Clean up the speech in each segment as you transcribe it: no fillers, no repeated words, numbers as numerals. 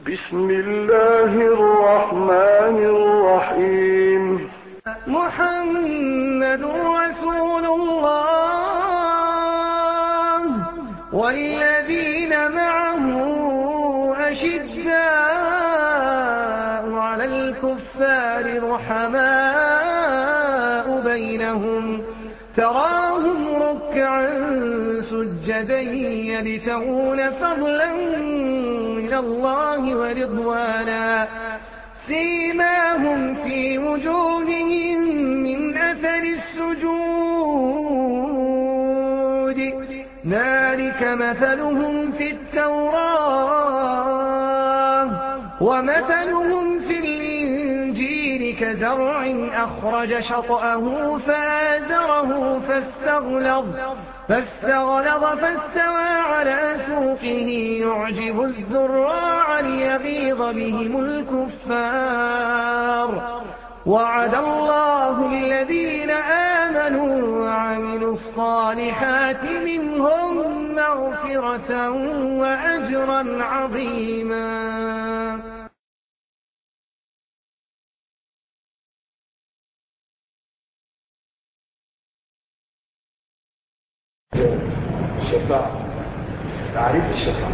بسم الله الرحمن الرحيم. محمد رسول الله والذين معه أشداء على الكفار رحماء بينهم تراهم ركعا سجدا يبتغون فضلا من الله ورضوانا سيماهم في وجوههم من أثر السجود ذلك مثلهم في التوراة ومثلهم في الإنجيل كزرع أخرج شطأه فآزره فاستغلظ فاستوى على سوقه يعجب الزراع ليغيظ بهم الكفار وعد الله الذين آمنوا وعملوا الصالحات منهم مغفرة وأجرا عظيما. الشفاعة، تعريف الشفاعة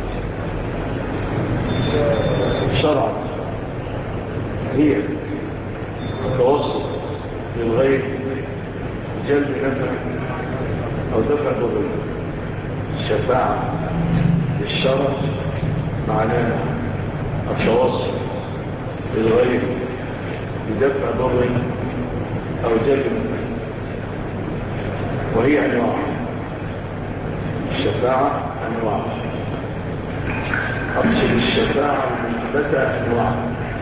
شرعا هي التوسط للغير جلب نفع أو دفع ضر. الشفاعة الشرع معناها التوسط للغير بدفع ضر أو جلب نفع، وهي أنواع الشفاعة أنواع. أقصد الشفاعة المثبتة أنواع،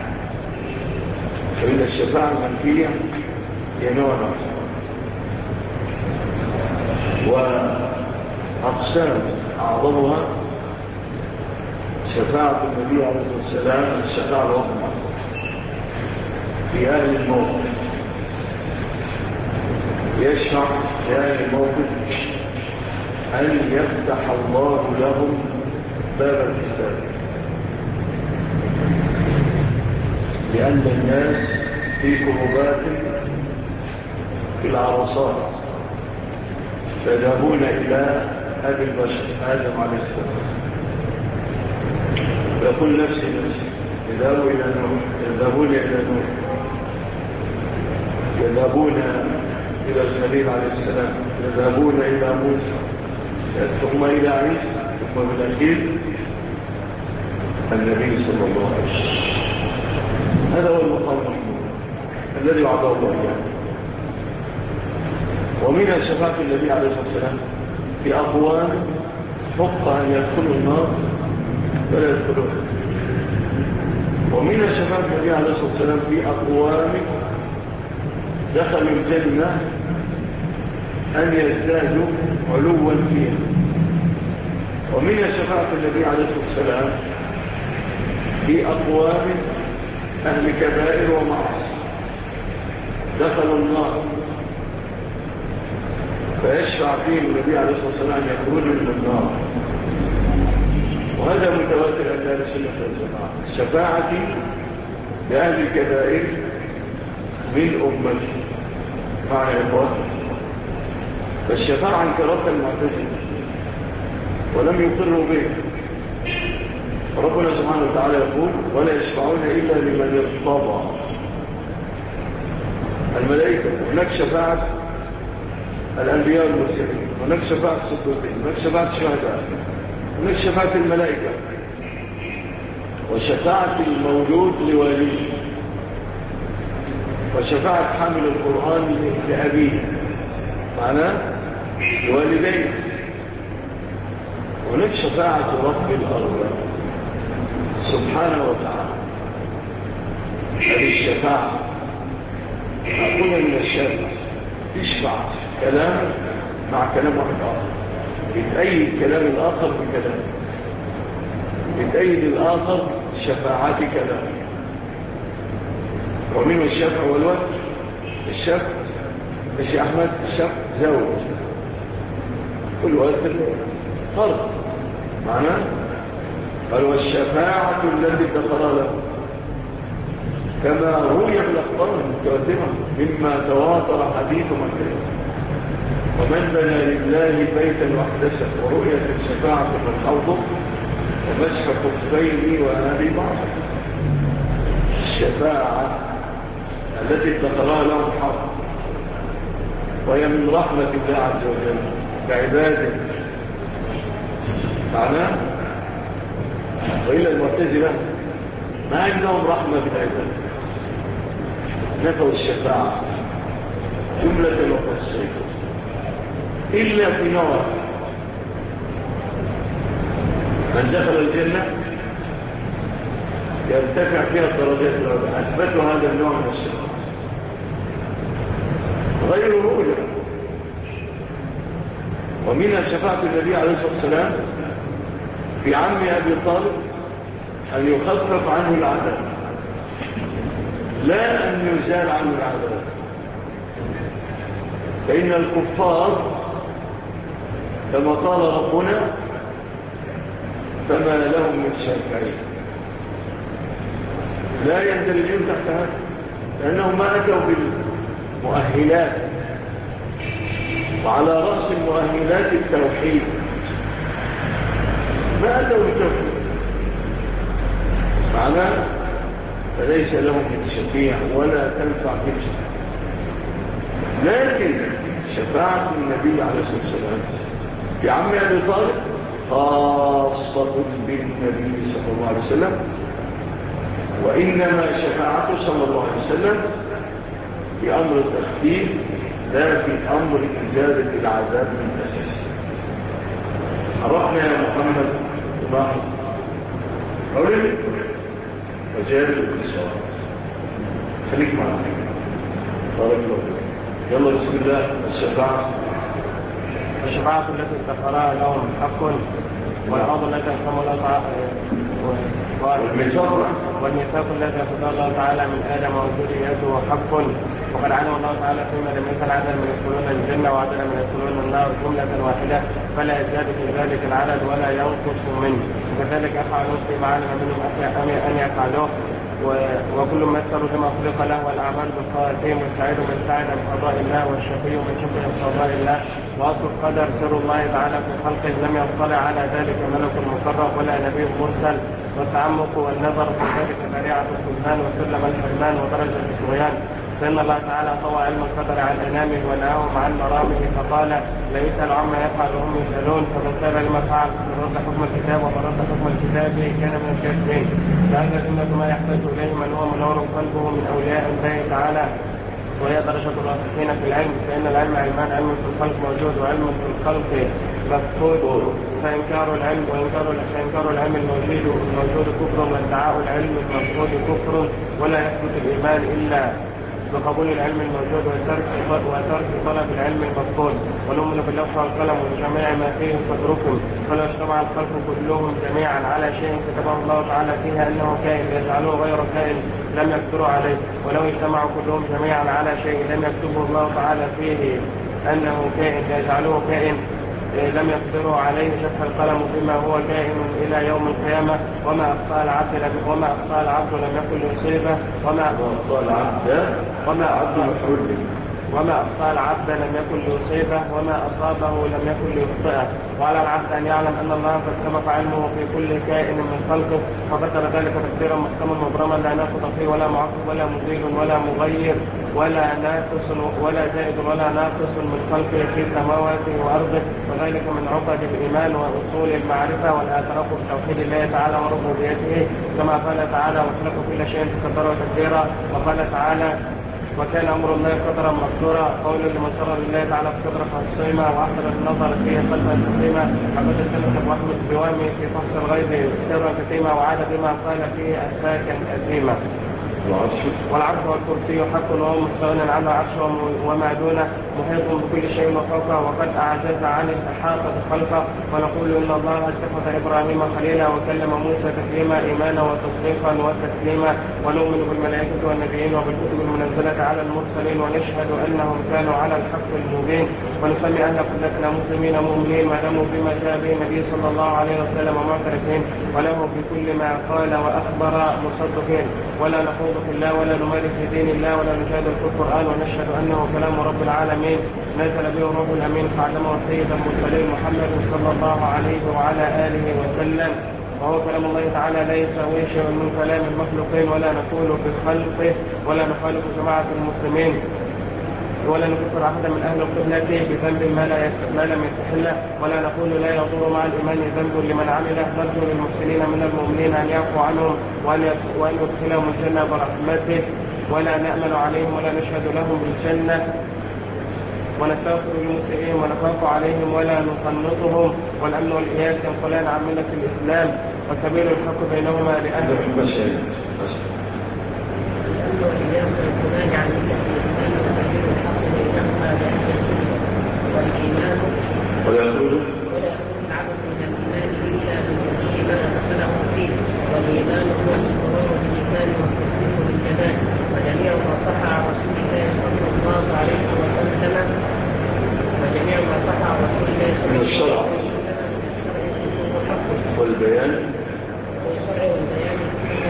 فإن الشفاعة المنفية هي نوع آخر، وأقسام أعظمها شفاعة النبي عليه الصلاة والسلام الشفاعة العظمى في أهل الموقف، يشفع في أهل الموقف أن يفتح الله لهم باب الحساب، لأن الناس في كربات في العرصات فذهبون إلى أبي البشر آدم عليه السلام، يقول نفسي يذهبون إلى نوح، يذهبون إلى نوح، يذهبون إلى الخليل عليه السلام، يذهبون إلى موسى، ثم إلى عيسى، ثم بالأخير النبي صلى الله عليه وسلم. هذا هو المقام المحمود الذي وعده الله إياه. ومنها شفاعة النبي عليه الصلاة والسلام في أقوام حق أن يدخلوا النار ولا يدخلوها، ومنها شفاعة النبي عليه الصلاة والسلام في أقوام دخلوا الجنة أن يزدادوا علوا فيها، ومنها شفاعة النبي عليه الصلاة والسلام في أقوام أهل كبائر ومعاصي دخلوا النار فيشفع فيهم النبي عليه الصلاة والسلام يخرجوا من النار، وهذا متواتر عند أهل السنة والجماعة. الشفاعة لأهل الكبائر من أمتي معنى إخوة، فالشفاعة انكرت المعتزلة ولم يقروا به. ربنا سبحانه وتعالى يقول ولا يشفعون إلا لمن ارتضى. الملائكة هناك شفاعة الأنبياء والمرسلين، هناك شفاعة الصديقين، هناك شفاعة الشهداء، هناك شفاعة الملائكة، وشفاعة المولود لواليه، وشفاعة حامل القرآن لأبيه معناه لوالديه، هناك شفاعة رب الأرض سبحانه وتعالى. هذه الشفاعة أقول من الشافع تشفع كلام مع كلام واحد آخر، يتأيد كلام الآخر بكلام، يتأيد الآخر شفاعات كلام. ومنه الشفع والوقت. الشفع يا أحمد الشفع زوج، كل وقت فرق معناه قال والشفاعة التي ادخرها له كما روي في الأخبار المتواترة مما تواتر حديث من ومن بنى لله بيتا واحدثه ورؤية الشفاعة في الحوض ومسح خفين وهذه بعض الشفاعة التي ادخرها لهم حق وهي من رحمة الله عز وجل بعباده معناه وإلا المعتزلة ما عندهم رحمة بالعباد نفوا الشفاعة جملة وتفصيل إلا في نوع من دخل الجنة يرتفع فيها الدرجات العليا أثبتوا هذا النوع من الشفاعة غير رؤية ومنها شفاعة النبي عليه الصلاة والسلام في عم أبي طالب أن يخفف عنه العذاب لا أن يزال عنه العذاب فإن الكفار كما قال ربنا فما لهم من شافعين لا يندرجون تحت هذا لأنهم ما أتوا بالمؤهلات وعلى رأس المؤهلات التوحيد ما أتوا بالتوحيد معناه فليس لهم من شفيع ولا تنفع من شفيع لكن شفاعة النبي عليه الصلاة والسلام في عم أبي طالب خاصة بالنبي صلى الله عليه وسلم وإنما شفاعته صلى الله عليه وسلم في أمر التخفيف لا في أمر إزالة العذاب من أساس عرفنا يا محمد الله قولي وجال الاتصال خليك معنا بارك الله يلا بسم الله الشفاعة التي ادخرها لهم حق والأرض التي أقام الله تعالى والميثاق الذي أخذ الله تعالى من آدم وذريته حق وقد علم الله تعالى فيما لم يكن عدد من يدخلون الجنة وعدد من يدخلون النار جملة واحدة فلا يزداد في ذلك العدد ولا ينقص منه وكذلك يفعل في معالم منهم أن يفعلوه وكل ما يسر لما خلق له والأعمال بالخواتيم والسعيد من سعد بقضاء الله والشقي من شقي بقضاء الله وأصل القدر سر الله تعالى في خلقه لم يطلع على ذلك ملك مقرب ولا نبي مرسل والتعمق والنظر في ذلك ذريعة السلطان وسلم الحرمان ودرجة الطغيان فإن الله تعالى طوى علم القدر عن أنامه ونهاهم عن مرامه فقال لا يسأل عما يفعل وهم يسألون فمن سأل لما فعل من رد حكم الكتاب ومن رد حكم الكتاب كان من الكافرين لأن الأمة ما يحتاج إليه من هو منور قلبه من أولياء الله تعالى وهي درجة الراسخين في العلم فإن العلم علمان علم في الخلق موجود وعلم في الخلق مفقود فإنكار العلم فإنكار العلم الموجود كفر وادعاء العلم المفقود كفر ولا يثبت الإيمان إلا بقبول العلم الموجود وترك طلب العلم المفقود ونؤمن باللوح والقلم وجميع ما فيه فاتركهم فلو اجتمع الخلق كلهم جميعا على شيء كتبه الله تعالى فيها انه كائن يجعلوه غير كائن لم يقدروا عليه ولو اجتمعوا كلهم جميعا على شيء لم يكتبه الله تعالى فيه انه كائن يجعلوه كائن لم يقدروا عليه شف القلم بما هو كائن إلى يوم القيامة وما أخطأ العبد لم يكن يصيبه وما أخطأ العبد لم يكن ليصيبه وما أصابه لم يكن ليخطئه وعلى العبد أن يعلم أن الله قد سبق علمه في كل كائن من خلقه وقدر ذلك تقديرا محكما مبرما لا ناقض فيه ولا معقب ولا مزيل ولا مغير ولا ناقص ولا زائد ولا ناقص من خلقه في سماواته وأرضه وذلك من عقد الإيمان وأصول المعرفة والاعتراف بتوحيد الله تعالى وربوبيته كما قال تعالى وخلق كل شيء تقدره تقديرا وقال تعالى وكان أمر الله قدرا مقدورا قول لمن شر لله تعالى بقدر خصيمة وأحضر النظر فيه خلفا تقيمة عبد الجنة وأحمد بوامي في فحص الغيب سرا كتيمة وعاد بما قال فيه أساكا أثيمة والعرش والكرسي حق وهو مستغن عنه عرش وما دونه محيط بكل شيء وفوقه وقد أعجز عن الإحاطة بخلقه. ونقول إن الله اتخذ إبراهيم خليلا وكلم موسى تكليما إيمانا وتصديقا وتسليما. ونؤمن بالملائكة والنبيين وبالكتب المنزلة على المرسلين ونشهد أنهم كانوا على الحق المبين. ونسمي أهل قبلتنا مسلمين مؤمنين ما داموا بما جاء به النبي صلى الله عليه وسلم معترفين وله بكل ما قال وأخبر مصدقين. ولا نخوض في الله ولا نمارس في دين الله ولا نجادل في القرآن. ونشهد أنه كلام رب العالمين نزل به الروح الأمين فعلمه سيد المرسلين محمد صلى الله عليه وعلى آله وسلم. وهو كلام الله تعالى لا يساوي شيء من كلام المخلوقين ولا نقول بخلقه ولا نخالف جماعة المسلمين ولا نكفر أحدا من أهل القبلة بذنب ما لم يستحله ولا نقول لا يضر مع الإيمان ذنب لمن عمله. نرجو للمحسنين من المؤمنين أن يعفو عنهم وأن يدخلهم الجنة برحمته ولا نأمل عليهم ولا نشهد لهم بالجنة. ونستغفر للمسلمين ونخاف عليهم ولا نقنطهم. والأمن والإياس ينقلان عن ملة الإسلام وسبيل الحق بينهما لأهل المسلمين. الأمن والإياس ينقلان عن ملة الإسلام وسبيل الحق بينهما لأهل السنة والإيمان ولا يكون العبد من الإيمان إلا بالمسيح ما أدخله فيه. والإيمان هو الإقرار باللسان والتصديق بالجنان. وجميع ما صح عن رسول الله صلى الله عليه وسلم وجميع ما صح عن رسول الله صلى الله عليه وسلم والبيان والشرع والبيان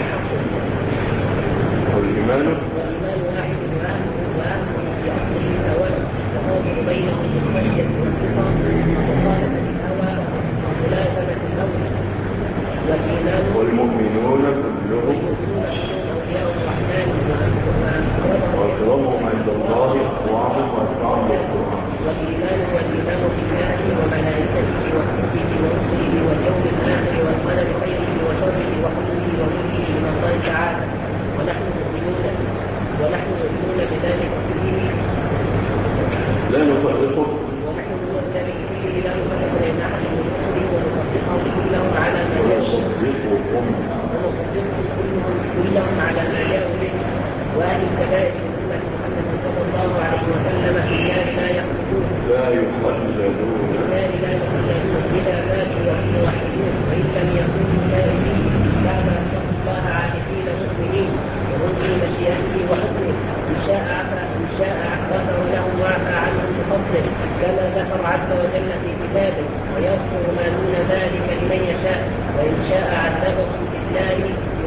والإيمان واحد وأهله في أصله سواء تفاضل بينهم بالخشية والثقة ومخالفة الهوى وملازمة الهوى. والإيمان والمؤمنون كلهم أولياء الرحمن وأكرمهم عند الله أقوامهم وأتبعهم بالقرآن. والإيمان والإيمان بالله وملائكته وكتبه ورسله واليوم الآخر والقدر خيره وشره وحكمه وملكه من الله تعالى. ونحن مؤمنون بذلك كله لا نفرقه ونحن نؤمن بذلك كله لا نفرق بين أحد من رسله ونصدقهم كلهم على ما كلهم على ما جاءوا به. وأهل الكبائر من أمة محمد صلى الله عليه وسلم في النار لا يخلدون لا يخلدون إذا ماتوا وهم موحدون وإن لم يكونوا تائبين بعد أن اتقوا الله عارفين مؤمنين وهم في مشيئته وحكمه. إن شاء غفر لهم وعفى عنهم بفضله كما ذكر عز وجل في كتابه ويغفر ما دون ذلك لمن يشاء. وإن شاء عذبهم في النار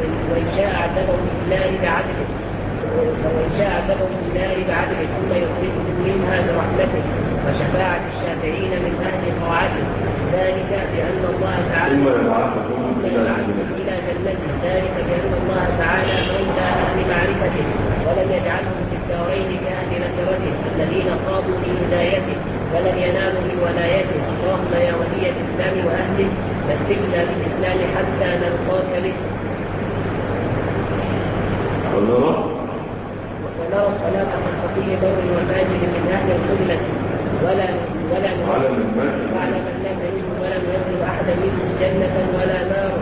بعدله ثم يخرجهم منها برحمته وشفاعة الشافعين من أهل طاعته. ذلك بأن الله تعالى إلى جنته. ذلك بأن الله تعالى مولى أهل معرفته ولم يجعلهم في الدارين كأهل نكرته الذين خاضوا من هدايته ولم ينالوا من ولايته. اللهم يا ولي الإسلام وأهله مسكنا بالإسلام حتى نلقاك به. ونرى الصلاة خلف كل بر وفاجر من أهل القبلة ولا نعلم من منهم ولا ننزل أحدا منهم جنة ولا نارا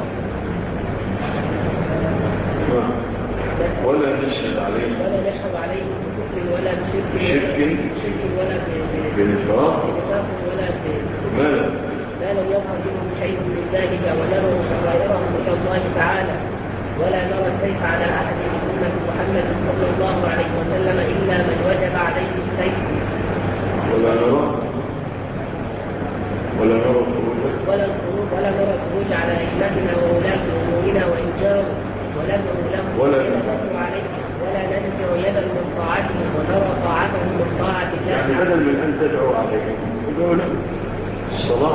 ولا نشهد عليهم بكفر ولا بشرك ولا بنفاق ولا ما لم يظهر منهم شيء من ذلك ونرى سرائرهم إلى الله تعالى. ولا نرى السيف على أحد من أمة محمد صلى الله عليه وسلم إلا من وجب عليه السيف. ولا نرى الخروج على أئمتنا وولاة أمورنا وإن جاروا وندعو لهم ولا ننزع يدا من طاعتهم ونرى طاعتهم من طاعة الله. يعني بدل من أن تدعو عليهم ادعوا لهم الصلاة.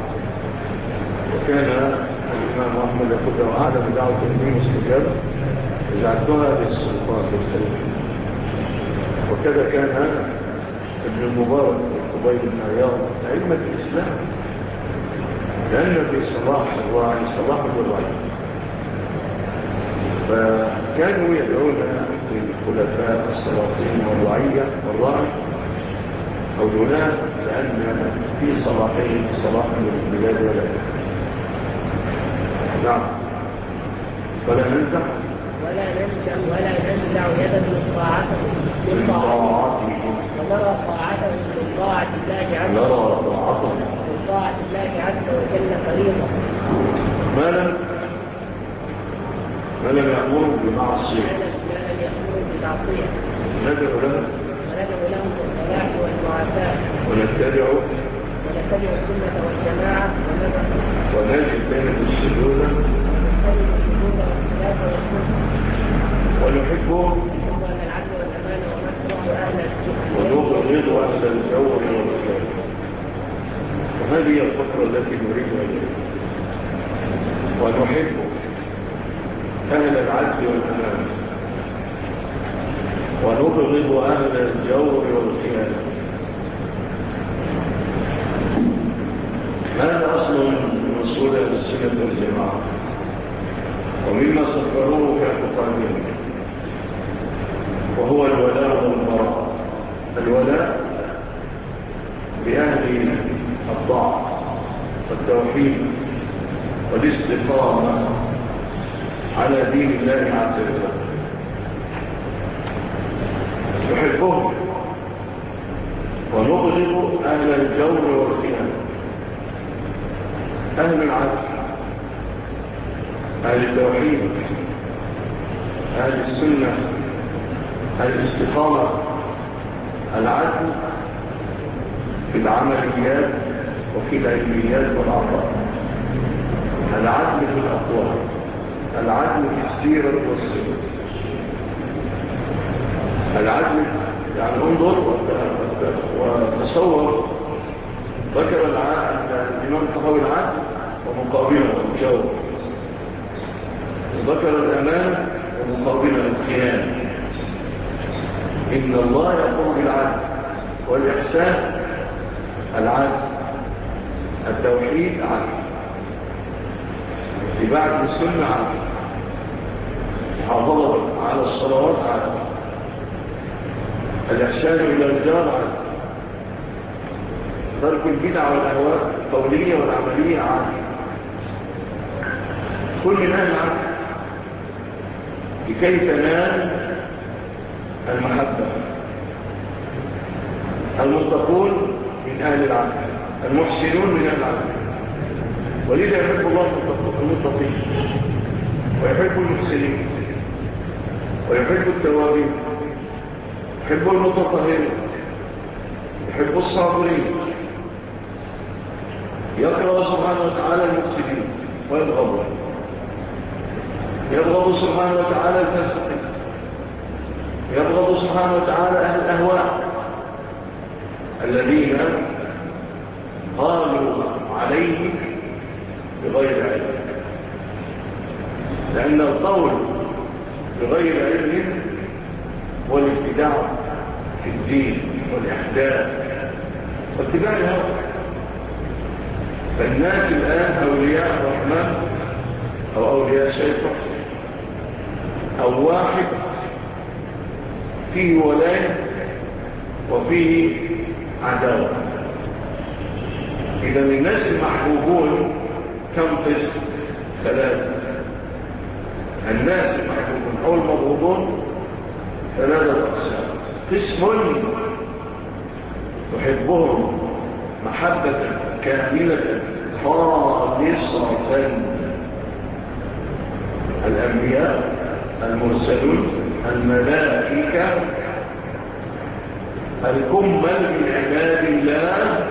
وكان الإمام أحمد يقول لو أعلم دعوة الدين استجابة جعلتها للسلطان بالخليفة. وكذا كان ابن المبارك وقبيل بن عياض أئمة الإسلام لأن في صلاح الراعي صلاح الراعي. فكانوا يدعون للخلفاء السلاطين والرعية والراعي أو دونها لأن في صلاحين صلاح للبلاد ولا نعم. فلا ننزع ولا ننزع يدا من طاعته ونرى طاعته من طاعة الله عز وجل فريضة. ما لم يأمره بمعصية ندعو له بالصلاح والمعافاة ونتبع السنة والجماعة ونجد بين السجود ونحبه ونبغض أهل الجور والخير. وهذه هي الفكرة التي نريدها إليها. ونحب أهل العدل والأمان ونبغض أهل الجور والخيانة. هذا أصل من أصول السنة والجماعة ومما سفروه في اعتقادهم، وهو الولاء والبراء. الولاء بأهل الطاعة والتوحيد والاستقامة على دين الله عز وجل. نحبهم ونبغض أهل الجور والخيانة، أهل العدل، أهل التوحيد، أهل السنة، أهل الاستقامة، العدل في العمليات وفي العلميات والعطاء، العدل في الأقوال، العدل في السيرة والسلوك. العدل يعني انظر وتصور. ذكر الإمام الطحاوي العدل ومقابله الجور، وذكر الأمانة ومقابله الخيانة. إن الله يقوم بالعدل والإحسان، العدل، التوحيد عدل، اتباع السنة عدل، محافظة على الصلوات عدل، الإحسان إلى الجار عدل، ترك البدع والأهواء القولية والعملية عدل. كل نهي عدل لكي تنال المحبة. المتقون من أهل العدل، المحسنون من أهل العدل. ولذا يحب الله المتقين ويحب المحسنين ويحب التوابين، يحب المتطهرين، يحب الصابرين. يكره سبحانه وتعالى المفسدين ويبغضهم. يبغض سبحانه وتعالى الفاسقين، يبغض سبحانه وتعالى أهل الأهواء الذين قالوا عليه بغير علم. لأن القول بغير علم هو الابتداع في الدين والإحداث واتباع الهوى. فالناس الآن أولياء الرحمن أو أولياء الشيطان، أو واحد فيه ولاية وفيه عداوة. إذا الناس المحبوبون كم قسم؟ ثلاثة. الناس المحبوبون أو المبغوضون ثلاثة أقسام. قسم تحبهم محبة كاملة خالصة، الأنبياء، المرسلون، الملائكة، الكمل من عباد الله،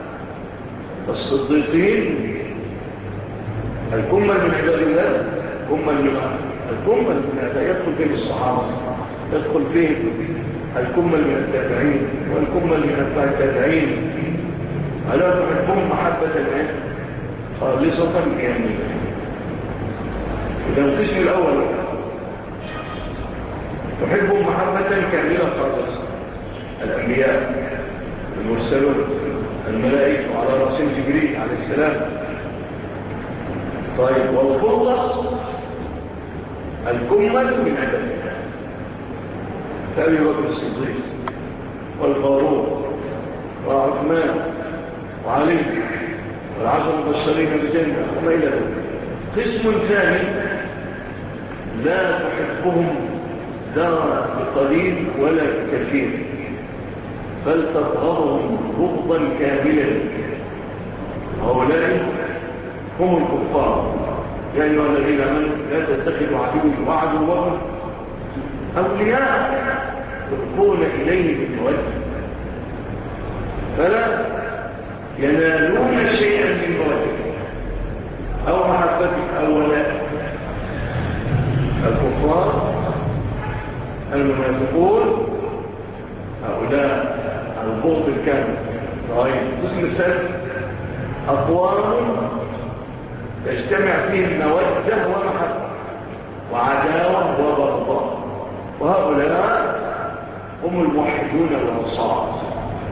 الصديقين. الكمل من عباد الله، الكمل من عباد يدخل فيه الصحابة، يدخل فيه الكمل من التابعين والكمل من أتباع التابعين. ألا تحبهم محبة خالصة كاملة. إذا القسم الأول تحبهم محبة كاملة خالصة، الأنبياء، المرسلون، الملائكة وعلى رأسهم جبريل عليه السلام. طيب، والخلص الكمل من عباد الله، فأبي بكر الصديق والفاروق وعثمان وعلي والعشر المبشرين بالجنة وما إلى ذلك. قسم ثاني لا تحبهم لا بقليل ولا بكثير، بل تبغضهم بغضا كاملا. هؤلاء هم الكفار. يا أيها الذين آمنوا لا تتخذوا عدوي وعدوكم أولياء تلقون إليه بالمودة فلا ينالون شيئا من مودتك أو محبتك أو ولائك. الكفار المنافقون هؤلاء البغض الكامل. طيب القسم الثالث أقوام تجتمع فيه المودة ومحبة وعداوة وبغضاء، وهؤلاء هم الموحدون والأنصار.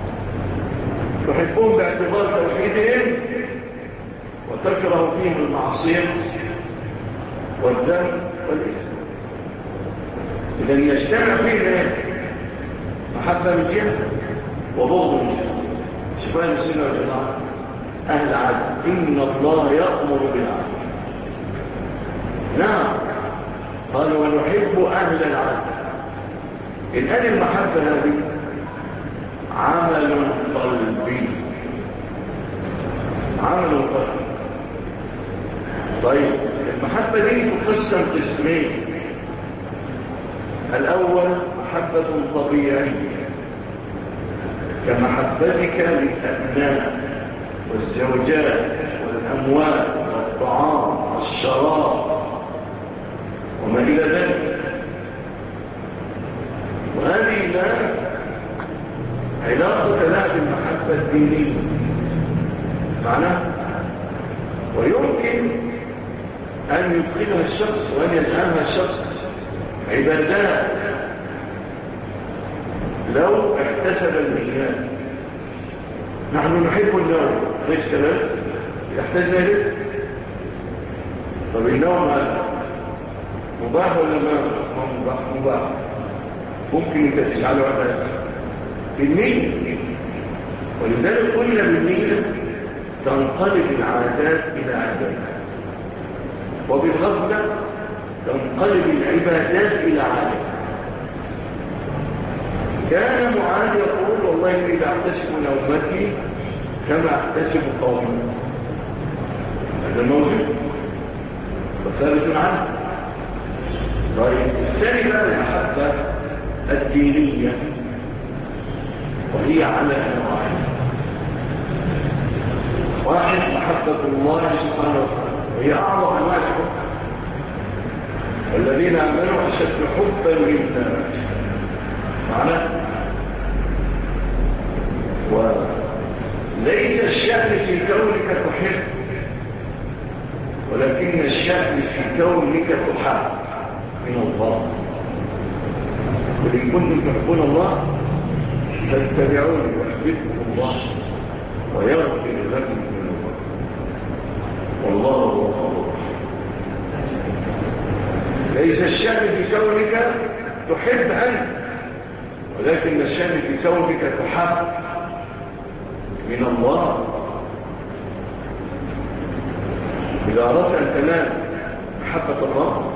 تحبون باعتبار توحيدهم وتكره فيهم المعصية والذنب والإثم. إذن يجتمع فيه محبة من جهة وبغض من جهة. شفاء السنة والجماعة أهل عدل إن الله يأمر بالعدل. نعم قالوا ونحب أهل العدل. الآن المحبة هذه عمل قلبي، عمل قلبي. طيب المحبة دي تقسم قسمين. الأول محبة طبيعية كمحبتك للأبناء والزوجات والأموال والطعام والشراب وما إلى ذلك. وهذه لا علاقة لها بالمحبة الدينية معناه، ويمكن أن يدخلها الشخص وأن يجعلها الشخص عبادات لو احتسب المياه. نحن نحب النوم، ليش كذلك؟ يحتاج ذلك؟ طب النوم مباح ولا ما مباح؟ مباح. ممكن انت تجعله عبادة بالنية، ولذلك قلنا بالنية تنقلب العادات إلى عبادات، وبالغفلة تنقلب العبادات إلى عادات. كان معاذ يقول والله إني لأحتسب نومتي كما أحتسب قومي. هذا موجود وثابت عنه. طيب الثاني بقى المحبة الدينية، وهي على أنواعين. واحد محبة الله سبحانه وتعالى وهي أعظم أنواع الحب، والذين آمنوا أشد حبا لله معناه. وليس الشأن في كونك تحب، ولكن الشأن في كونك تحب من الله. وإن كنتم تحبون الله فاتبعوني يحببكم الله ويغفر لكم ذنوبكم والله غفور رحيم. ليس الشأن في كونك تحب أنت، ولكن الشأن في كونك تحب من الله. إذا أردت أن تنال محبة الله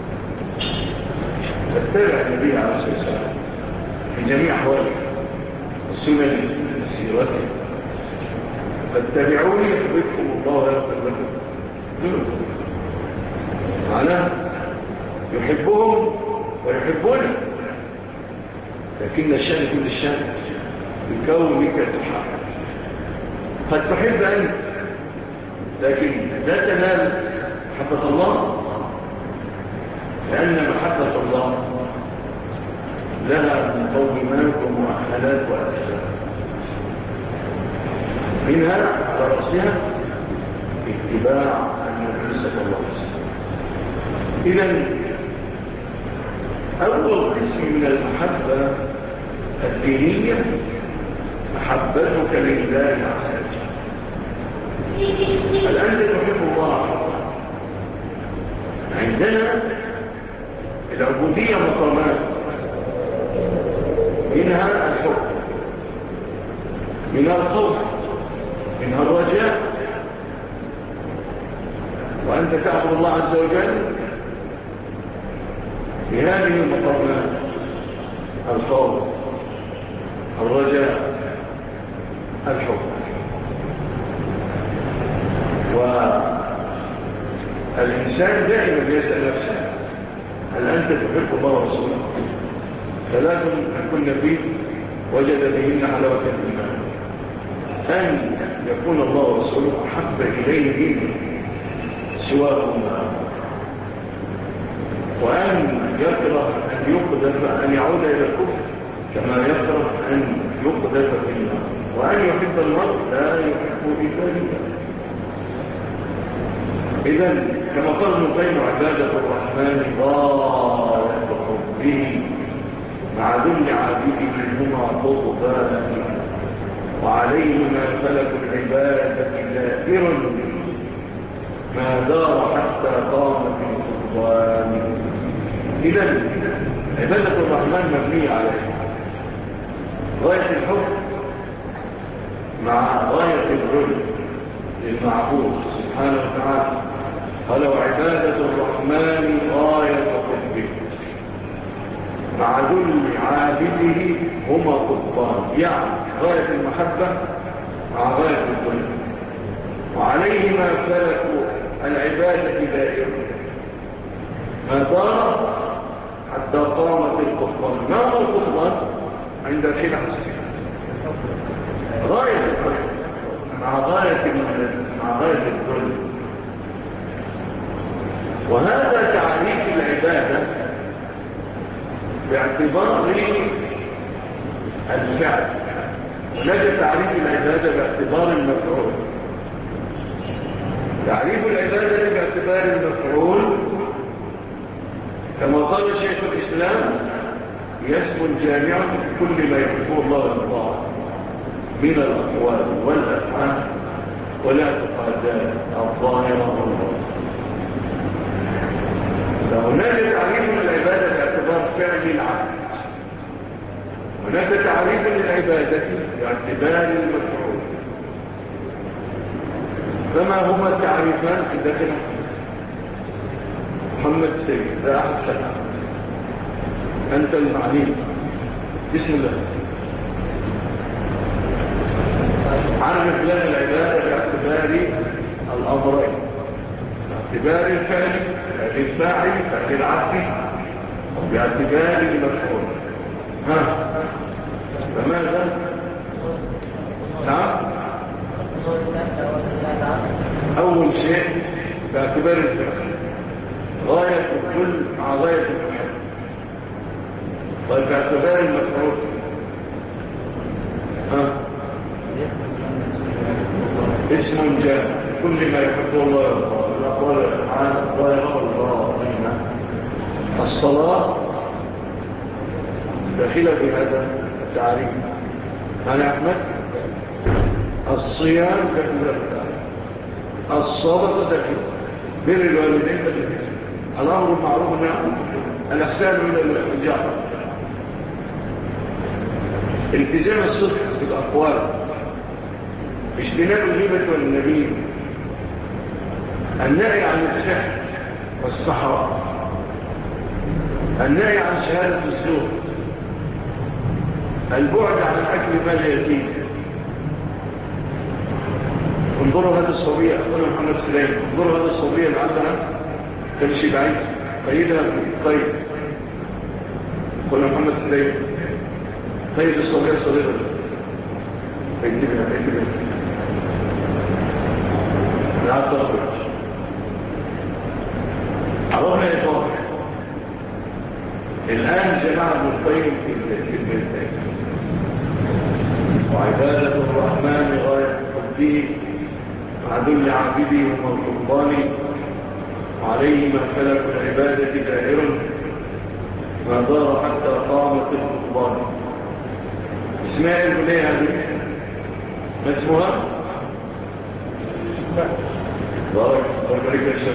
فاتبع النبي عليه الصلاة والسلام في جميع أحواله وسنن سيرته. فاتبعوني يحببكم الله ويغفر لكم ذنوبكم. معناه يحبهم ويحبونه، لكن الشأن كل الشأن بكونك تحب. قد تحب أنت لكن لا تنال محبة الله، لأن محبة الله لها مقومات ومؤهلات وأسباب. منها على رأسها اتباع النبي صلى الله عليه وسلم. إذن أول قسم من المحبة الدينية محبتك لله عز وجل. الآن نحب الله. عندنا العبودية مقامات، منها الحب، منها الخوف، منها الرجاء. وأنت تعبد الله عز وجل بهذه المقامات: الخوف، الرجاء، الحب. والإنسان دائما يسأل نفسه: هل أنت تحب الله ورسوله؟ ثلاث كن فيه وجد بهن حلاوة الإيمان: أن يكون الله ورسوله أحب إليه من سواهما، وأن يكره أن يقذف، أن يعود إلى الكفر كما يكره أن يقذف في النار، وأن يحب المرء لا يحب إلا لله. إذن كما قال ابن القيم: عبادة الرحمن غاية حبه مع ذل عابده هما قطبان، وعليهما فلك العبادة دائر ما دار حتى قامت القربان. إذن عبادة الرحمن مبنية عليه غاية الحب مع غاية الذل للمعبود سبحانه وتعالى. قال: وعبادة الرحمن غاية حبه مع ذل عابده هما قطبان، يعني غاية المحبة مع غاية الذل، وعليهما فلك العبادة دائرة ما دار حتى قامت القطبان. ما هو القطبان؟ عند الخلاف غاية الحب مع غاية الذل. وهذا تعريف العبادة باعتبار الفعل، ولكن تعريف العبادة باعتبار المفعول. تعريف العبادة باعتبار المفعول كما قال شيخ الإسلام: اسم جامع كل ما يحبه الله ويرضاه من الأقوال والأفعال والاعتقادات الظاهرة والباطنة. فهناك تعريف للعبادة باعتبار فعل العبد، هناك تعريف للعبادة باعتبار المفعول. فما هما التعريفان في داخل محمد سيد؟ لا أحد خلق، أنت المعلم. بسم الله. عرف لنا العبادة باعتبار الأمرين: باعتبار الفعل، فعل الفاعل، فعل العبد، وباعتبار المفعول. فماذا؟ نعم. أول شيء باعتبار الفعل غاية الكل مع غاية الفعل. طيب باعتبار المفعول اسم جامع كل ما يحبه الله ويرضاه من الأقوال والأفعال الظاهرة والباطنة. الصلاة داخلة في هذا التعريف. أنا أحمد. الصيام داخلة في التعريف. الصدقة داخلة. بر الوالدين داخلة. الأمر المعروف والنهي عن المنكر. الإحسان إلى الجار. التزام الصدق في الأقوال، اجتناب الغيبة والنميمة، النهي عن السحر والسحرة، النهي عن شهادة الزور، البعد عن أكل مال اليتيم. انظروا هذه الصبية، أقول محمد سليم، انظروا هذه الصبية لعلها تمشي بعيد قيدها طيب. أقول محمد سليم قيد الصبية الصغيرة قيدها لا تخرج. عرفنا إطلاق. الآن جماعة ابن القيم في البيتين: وعبادة الرحمن غاية حبه مع ذل عابده ومرضاه، وعليهما فلك العبادة دائر ما دار حتى قامت القربان. اسمها البنية هذه ما اسمها؟ بارك يا شيخ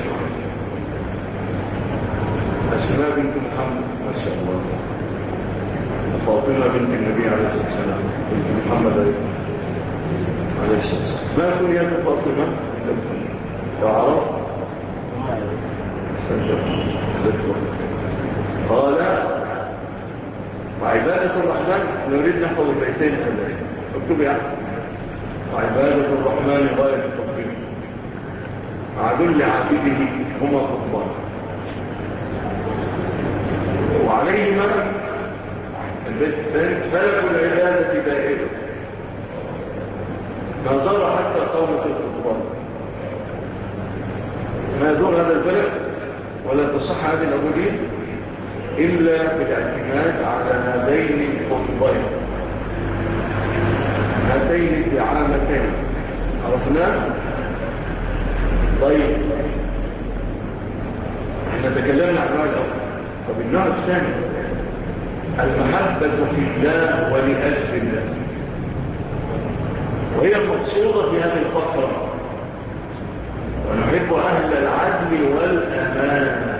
أسماء بنت محمد ما شاء الله، فاطمة بنت النبي عليه الصلاة والسلام، بنت محمد عليه الصلاة والسلام. ما كنيات فاطمة؟ تعرف؟ قال وعبادة الرحمن نريد نحفظ البيتين هذين اكتب يعني وعبادة الرحمن غاية التطبيق مع ذل عابده هما خطبان وعليهما البيت الثاني فلك العبادة دائرة ما ضر حتى قومة الخطبان ما يدور هذا البلد ولا تصح هذه العبودية إلا بالاعتماد على هذين الخطبين هاتين الدعامتين عرفناه؟ طيب احنا تكلمنا عن النوع الأول. طب النوع الثاني المحبة في الله ولأجل الله وهي المقصودة في هذه الفقرة ونحب أهل العدل والأمان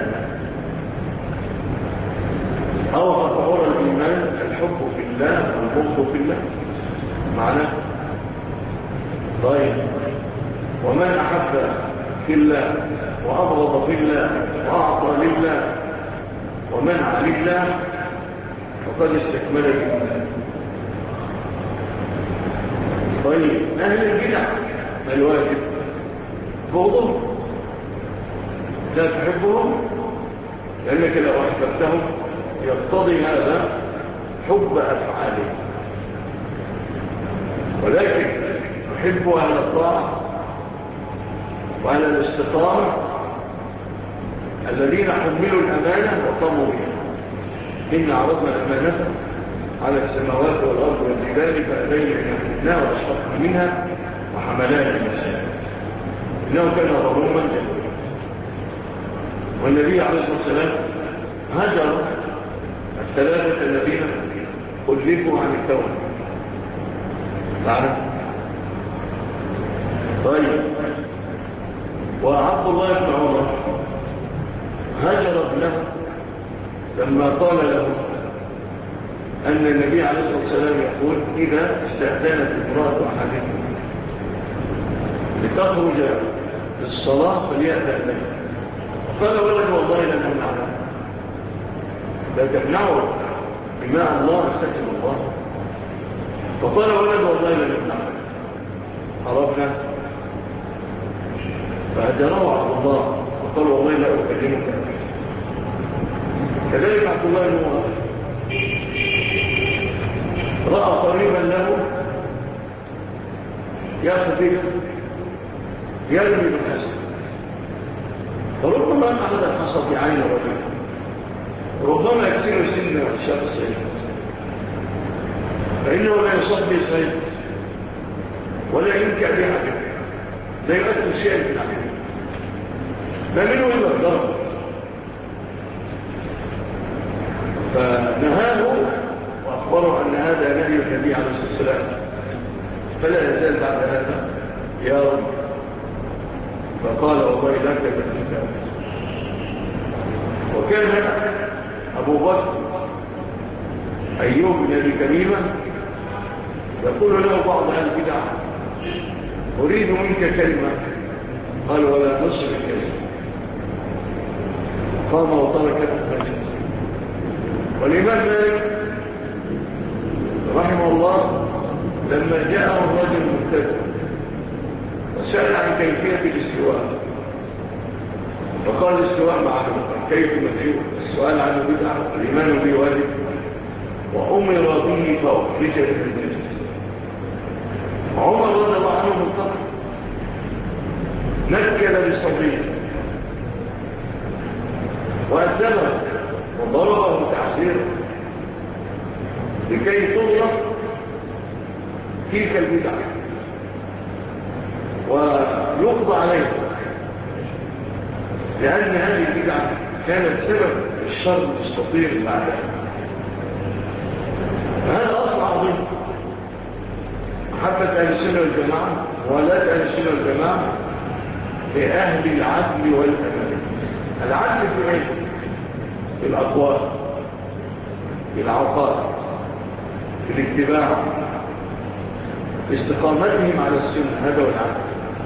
أو شعور الإيمان الحب في الله والبغض في الله معناه طيب ومن أحب في الله وأبغض في الله وأعطى لله ومنع لله فقد استكمل الإيمان. طيب أهل البدع ما الواجب بغضهم لا تحبهم لأنك لو أحببتهم يقتضي هذا حب أفعالهم ولكن نحب أهل الطاعة وأهل الاستقامة الذين حملوا الأمانة وقاموا بها إن عرضنا الأمانة على السماوات والأرض والجبال فأبين أن يحملناها وأشفقنا منها وحملها الإنسان إنه كان ظلوما جهولا والنبي عليه الصلاة والسلام هجر الثلاثة الذين خلفوا عن التوبة تعرف طيب وعبد الله بن عمر هجر ابنه لما قال له أن النبي عليه الصلاة والسلام يقول إذا استأذنت امرأة أحدكم لتخرج للصلاة فليأذن له قال ولد والله لن نمنعه لا تمنعوا بماء الله استكن الله فقال ولد والله لن نمنعه عرفنا فهجره عبد الله وقال والله لا أكلمك كذلك عبد الله بن عمر رأى قريبا له يأخذ يرمي بالحسن فربما أخذ الحصى بعين رجل ربما يكسر سن الشخص فإنه لا يصلي سيد ولا ينكع بحاجة لا يؤثر شيئا في العمل ما منه إلا الضرب فنهاه وأخبره أن هذا نهي النبي عليه الصلاة والسلام فلا يزال بعد هذا يا رب فقال والله لا تكلمك وكان أبو بكر أيوب بن أبي كريمة يقول له بعض أهل البدع أريد منك كلمة قال ولا نصف الكلمة قام وترك المجلس والإمام مالك رحمه الله لما جاءه الرجل المبتدئ وسأل عن كيفية الاستواء فقال الاستواء معلوم كيف مدعو السؤال عنه بدعة الإيمان به واجب وأمر به فأخرج من المجلس عمر رضي الله عنه منطقه نكل بصبيه وأدبه وضربه تعسيره لكي تغلق تلك البدعة ويقضى عليه لأن هذه البدعة كانت سبب الشر المستطير بعدها فهذا أصل عظيم محبة أهل السنة والجماعة ولاة أهل السنة والجماعة لأهل العدل والأمان العدل في ايه؟ في الأقوال في العقائد في الاتباع في استقامتهم على السنة هذا هو العدل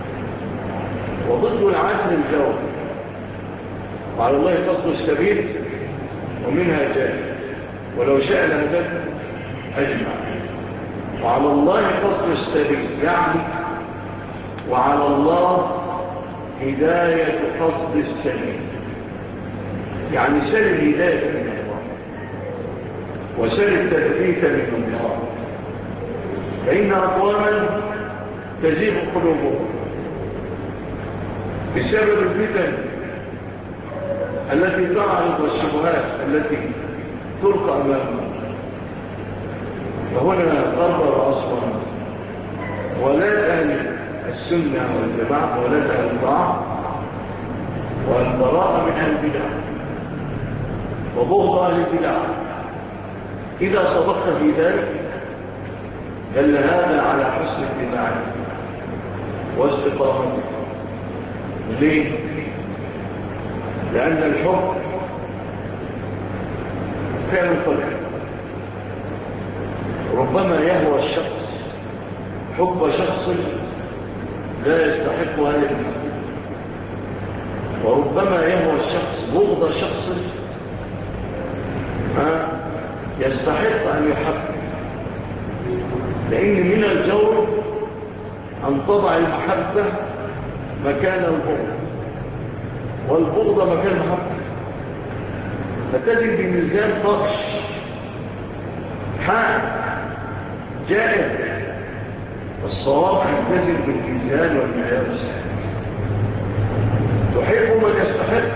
وضد العدل الجواب وعلى الله قصد السبيل ومنها جاهل ولو شاء لهداكم أجمعين. وعلى الله قصد السبيل، يعني وعلى الله هداية قصد السبيل، يعني سل الهداية من الله وسل التثبيت من الله. فإن أقواما تزيغ قلوبهم بسبب الفتن التي تعرض والشبهات التي تلقى أمامهم. فهنا قرر أصلا ولا أهل السنة والجماعة ولا أهل الطاعة والبراءة من أهل البدع وبغض أهل البدع. إذا صدقت في ذلك دل هذا على حسن اتباعك واستقامتك. ليه؟ لأن الحب كان طبيعي، ربما يهوى الشخص حب شخص لا يستحق هذا الحب، وربما يهوى الشخص بغض شخص يستحق أن يحب. لأن من الجور أن تضع المحبة مكان البغض والبغض مكان المحبة، فتجد بميزان طرش حال جائر. الصواب يلتزم بالميزان والمعيار الصحيح. تحب من يستحق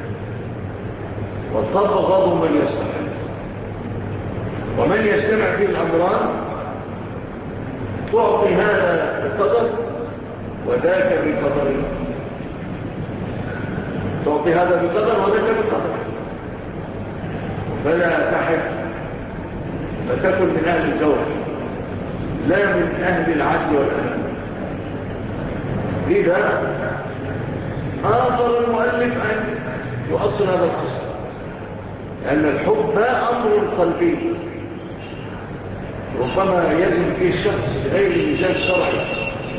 وتبغض من يستحق، ومن يستمع فيه الأمران تعطي هذا بقدر وذاك بقدر، تعطي هذا بقدر وذاك بقدر. فلا تحب فتكن من أهل الجور لا من أهل العدل والأمان. لذا آخر المؤلف أن يؤصل هذا الأصل، لأن الحب أمر قلبي ربما يزن فيه الشخص غير ميزان شرعي.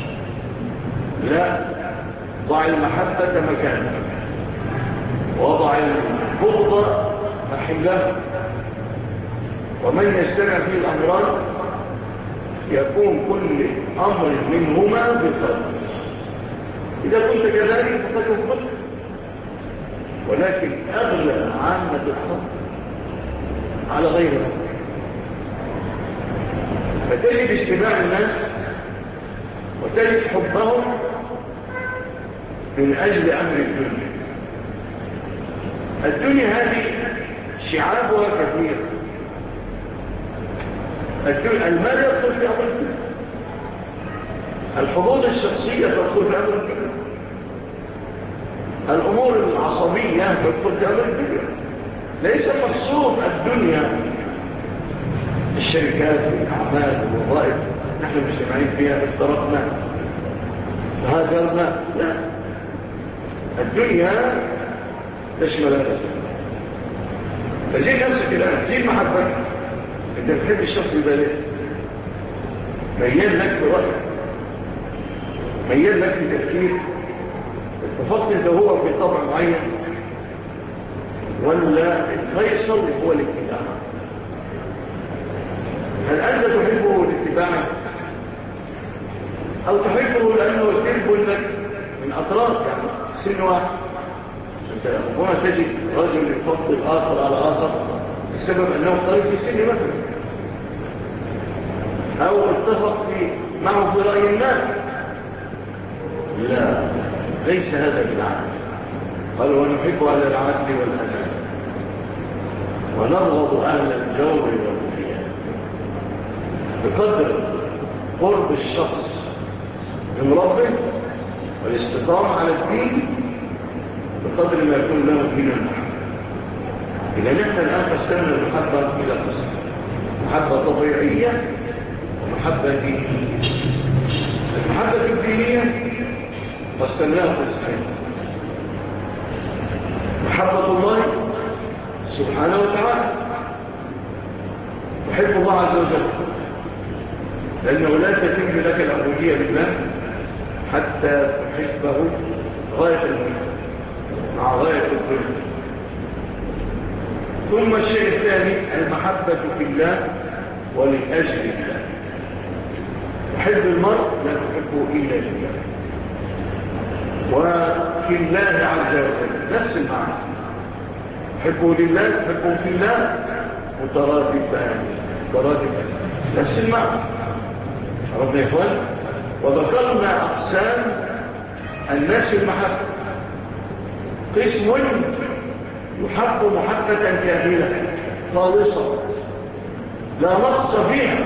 لا، ضع المحبة مكانها وضع البغض محلها، ومن يستمع فيه الأمران يكون كل أمر منهما بقدر. إذا كنت كذلك فقد وفقت، ولكن أغلى عامة الخلق على غيرها. فتجد اجتماع الناس وتجد حبهم من أجل أمر الدنيا. الدنيا هذه شعابها كثير. المال يدخل في أمر الدنيا، الحظوظ الشخصية تدخل في أمر الدنيا، الأمور العصبية تدخل في أمر الدنيا. ليس مقصود الدنيا الشركات والأعمال والوظائف نحن مجتمعين فيها افترقنا وهاجرنا، لا، الدنيا تشمل هذا. فزي نفسك الآن زي محبك، انت بتحب الشخص البالغ ميال لك برأيك، ميال لك بتفكير، اتفقت انت هو في طبع معين ولا الفيصل هو الاتباع؟ هل أنت تحبه لاتباعك أو تحبه لأنه تحب لك من أطراف، يعني سن واحد؟ أنت ربما تجد رجل يفضل آخر على آخر بسبب أنه قريب في السن مثلا، أو اتفق معه في رأي الناس. لا، ليس هذا بالعدل. قال ونحب أهل العدل والأمان ونبغض أهل الجور والخيانة. بقدر قرب الشخص من ربه والاستقامة على الدين بقدر ما يكون له دين المحبة. إذا نحن الآن قسمنا المحبة إلى قسم: محبة طبيعية ومحبة دينية. المحبة الدينية قسمناها قسمين: محبة الله سبحانه وتعالى، تحب الله عز وجل، لأنه لا تتم لك العبودية لله حتى تحبه غاية المحبة مع غاية الظلم. ثم الشيء الثاني المحبة في الله ولأجل الله. تحب المرء لا تحبه إلا لله، وفي الله عز وجل نفس المعنى. تحبه لله تحبه في الله مترادفان نفس المعنى. عرفنا يا إخوان؟ وذكرنا أقسام الناس المحبة. قسم يحب محبة كاملة خالصة لا نقص فيها،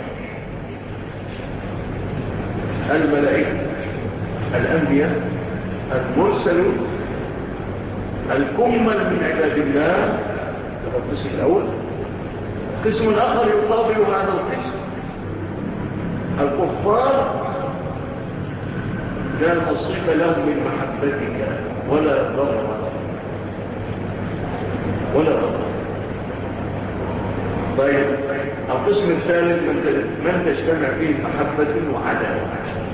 الملائكة، الأنبياء، المرسلون، الكمل من عباد الله. هذا القسم الأول. القسم الآخر يقابل هذا القسم الكفار، لا نصيب لهم من محبتك ولا ضرر. طيب القسم الثالث من تجتمع فيه محبة وعداوة،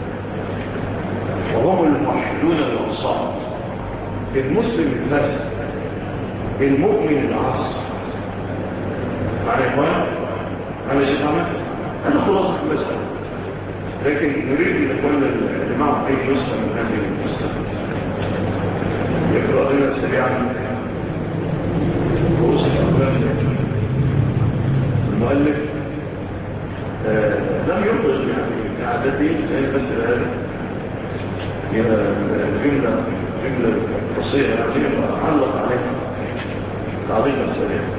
وهم الموحدون الأنصار، المسلم الفاسد، المؤمن العاصي. معنى يا إخوان؟ معنى شيء عمل؟ أنا خلاصة المسألة، لكن نريد أن يكون اللي معه أي نسخة من هذه النسخة يقرأ لنا سريعا رؤوس الأقلام. المؤلف لم يطلق يعني عادتي بس جملة قصيرة يعني علق عليها تعليقا سريعا.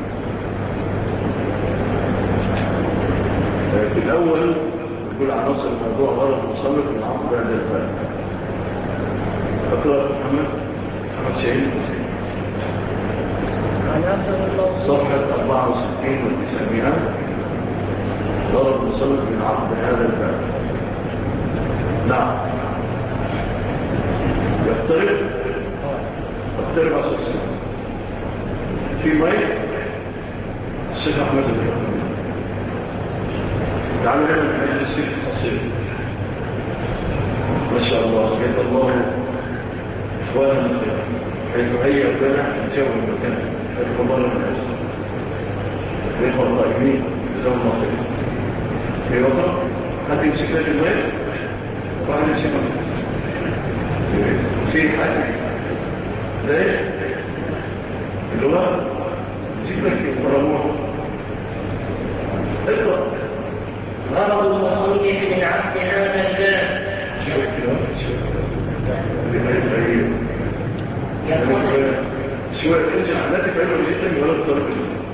في الأول يقول عناصر الموضوع غرض مصنف من عقد هذا الفعل. أقرأ محمد شهيد صفحة 64 و900. غرض مصنف من عقد هذا الفعل. نعم يقترب 10 سنين في ماي الشيخ أحمد الفقر. تعالوا هنا من أجل السيف القصير. ما شاء الله جزا الله إخوانا خيرا حيث هيئ لنا الجو المكان حيث الله من أجل الإخوة القائمين جزاهم الله خيرا. في وقت حد يمسك لك الماء وحد يمسك في حاجة ليش اللغة جيب لك المرموح. اقرأ. غرض المصنف من عقد هذا الباب شوية ارجع لا تفعله جدا ولا تطرق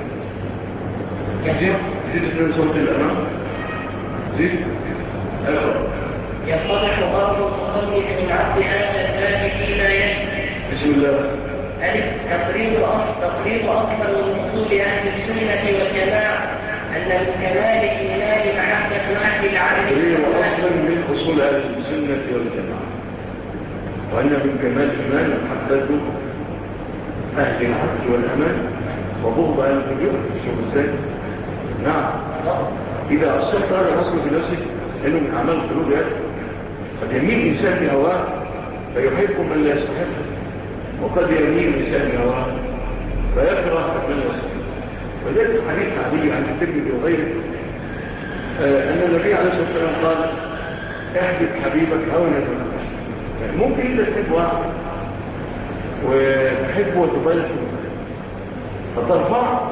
زيد من صوت الأمام زيد اقرأ. يتضح غرض المصنف من عقد هذا الباب فيما يلي. بسم الله. ألف تقرير أكثر من أصول أهل السنة والجماعة أن من كمال الإيمان محبة أهل العدل. تقرير أصلا من أصول أهل السنة والجماعة، وأن من كمال الإيمان محبة أهل العدل والأمان وبغض أهل الفجور. شوف ازاي؟ نعم. إذا أصلت هذا الأصل في نفسك إنه من أعمال القلوب قد يميل إنسان بهواه فيحب من لا يستحقه، وقد يميل إنسان بهواه فيكره من لا يستحقه. وذلك حديث علي عن الترمذي وغيره أن النبي عليه الصلاة والسلام قال احبب حبيبك هونا ممكن إذا تحب واحد وتحبه وتبالغ فترفع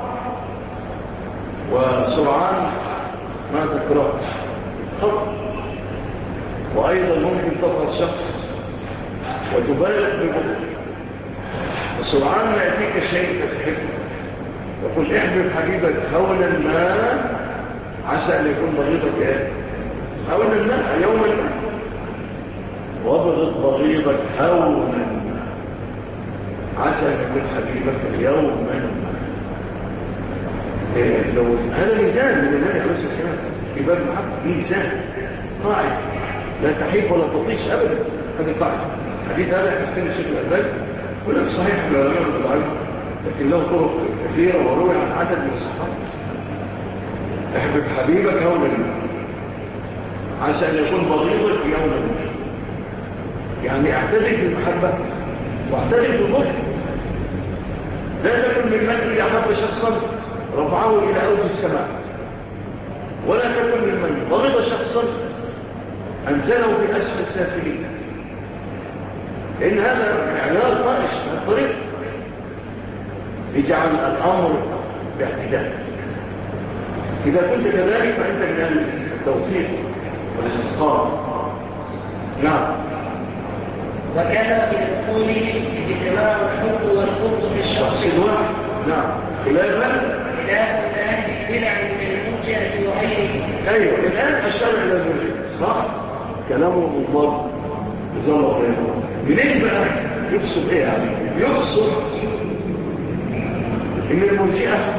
وسرعان ما تكره خطأ. وأيضا ممكن تظهر شخص وتبالغ ببطء وسرعان ما يأتيك شيء تحبه. يقول احبب حبيبك هونا ما عسى أن يكون بغيضك هونا ما يوما ما، وابغض بغيضك هونا ما عسى أن يكون حبيبك يوما ما. لو هذا ميزان من الله عليه السلام في باب المحبة، ميزان قاعد لا تحب ولا تطيش أبدا. هذا قاعد حديث هذا يحسن الشيخ الألباني ولك صحيح العلماء بالعلم، لكن له طرق كثيرة وروي عن عدد من الصحابة. احبب حبيبك هونا عسى أن يكون بغيضك يوما، يعني اعتدل بالمحبة واعتدل بالبغض. لا تكن ممن إذا أحب شخصا رفعه إلى أوج السماء، ولا تكن ممن ضرب شخصا أنزله في أسفل السافلين، إن هذا معيار طائش من الطريق. اجعل الأمر باعتدال. إذا كنت كذلك فأنت من التوفيق والاستقامة. نعم. وكذا في الأصول اجتماع الحب والقرب في الشخص الواحد. نعم. خلافا أهل البدع من المرجئة وغيره. أيوة الآن الشرع لا يرجع صح؟ كلامه مضاد بظلة غيره. منين بقى يقصد إيه يعني؟ يقصد إن المرجئة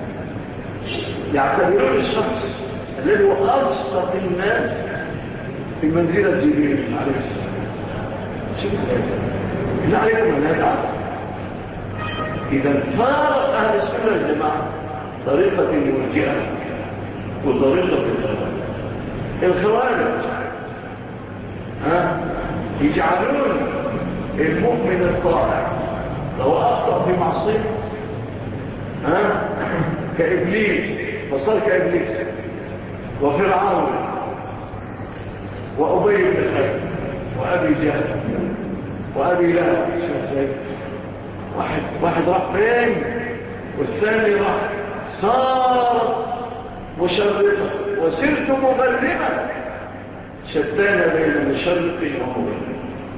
يعتبرون الشخص الذي هو أبسط الناس في منزلة جبريل عليه السلام. شوف ازاي إلا عليكم من هذا عطا. إذا فارق أهل السنة الجماعة طريقة المرجئة وطريقة الخوارج يجعلون المؤمن الطائع لو أخطأ في معصية كإبليس، فصار كإبليس وفرعون وأبي بن خلف وأبي جهل وأبي لهب. واحد راح فين والثاني راح صار مشرقا وسرت مغربا، شتان بين مشرق ومغرب.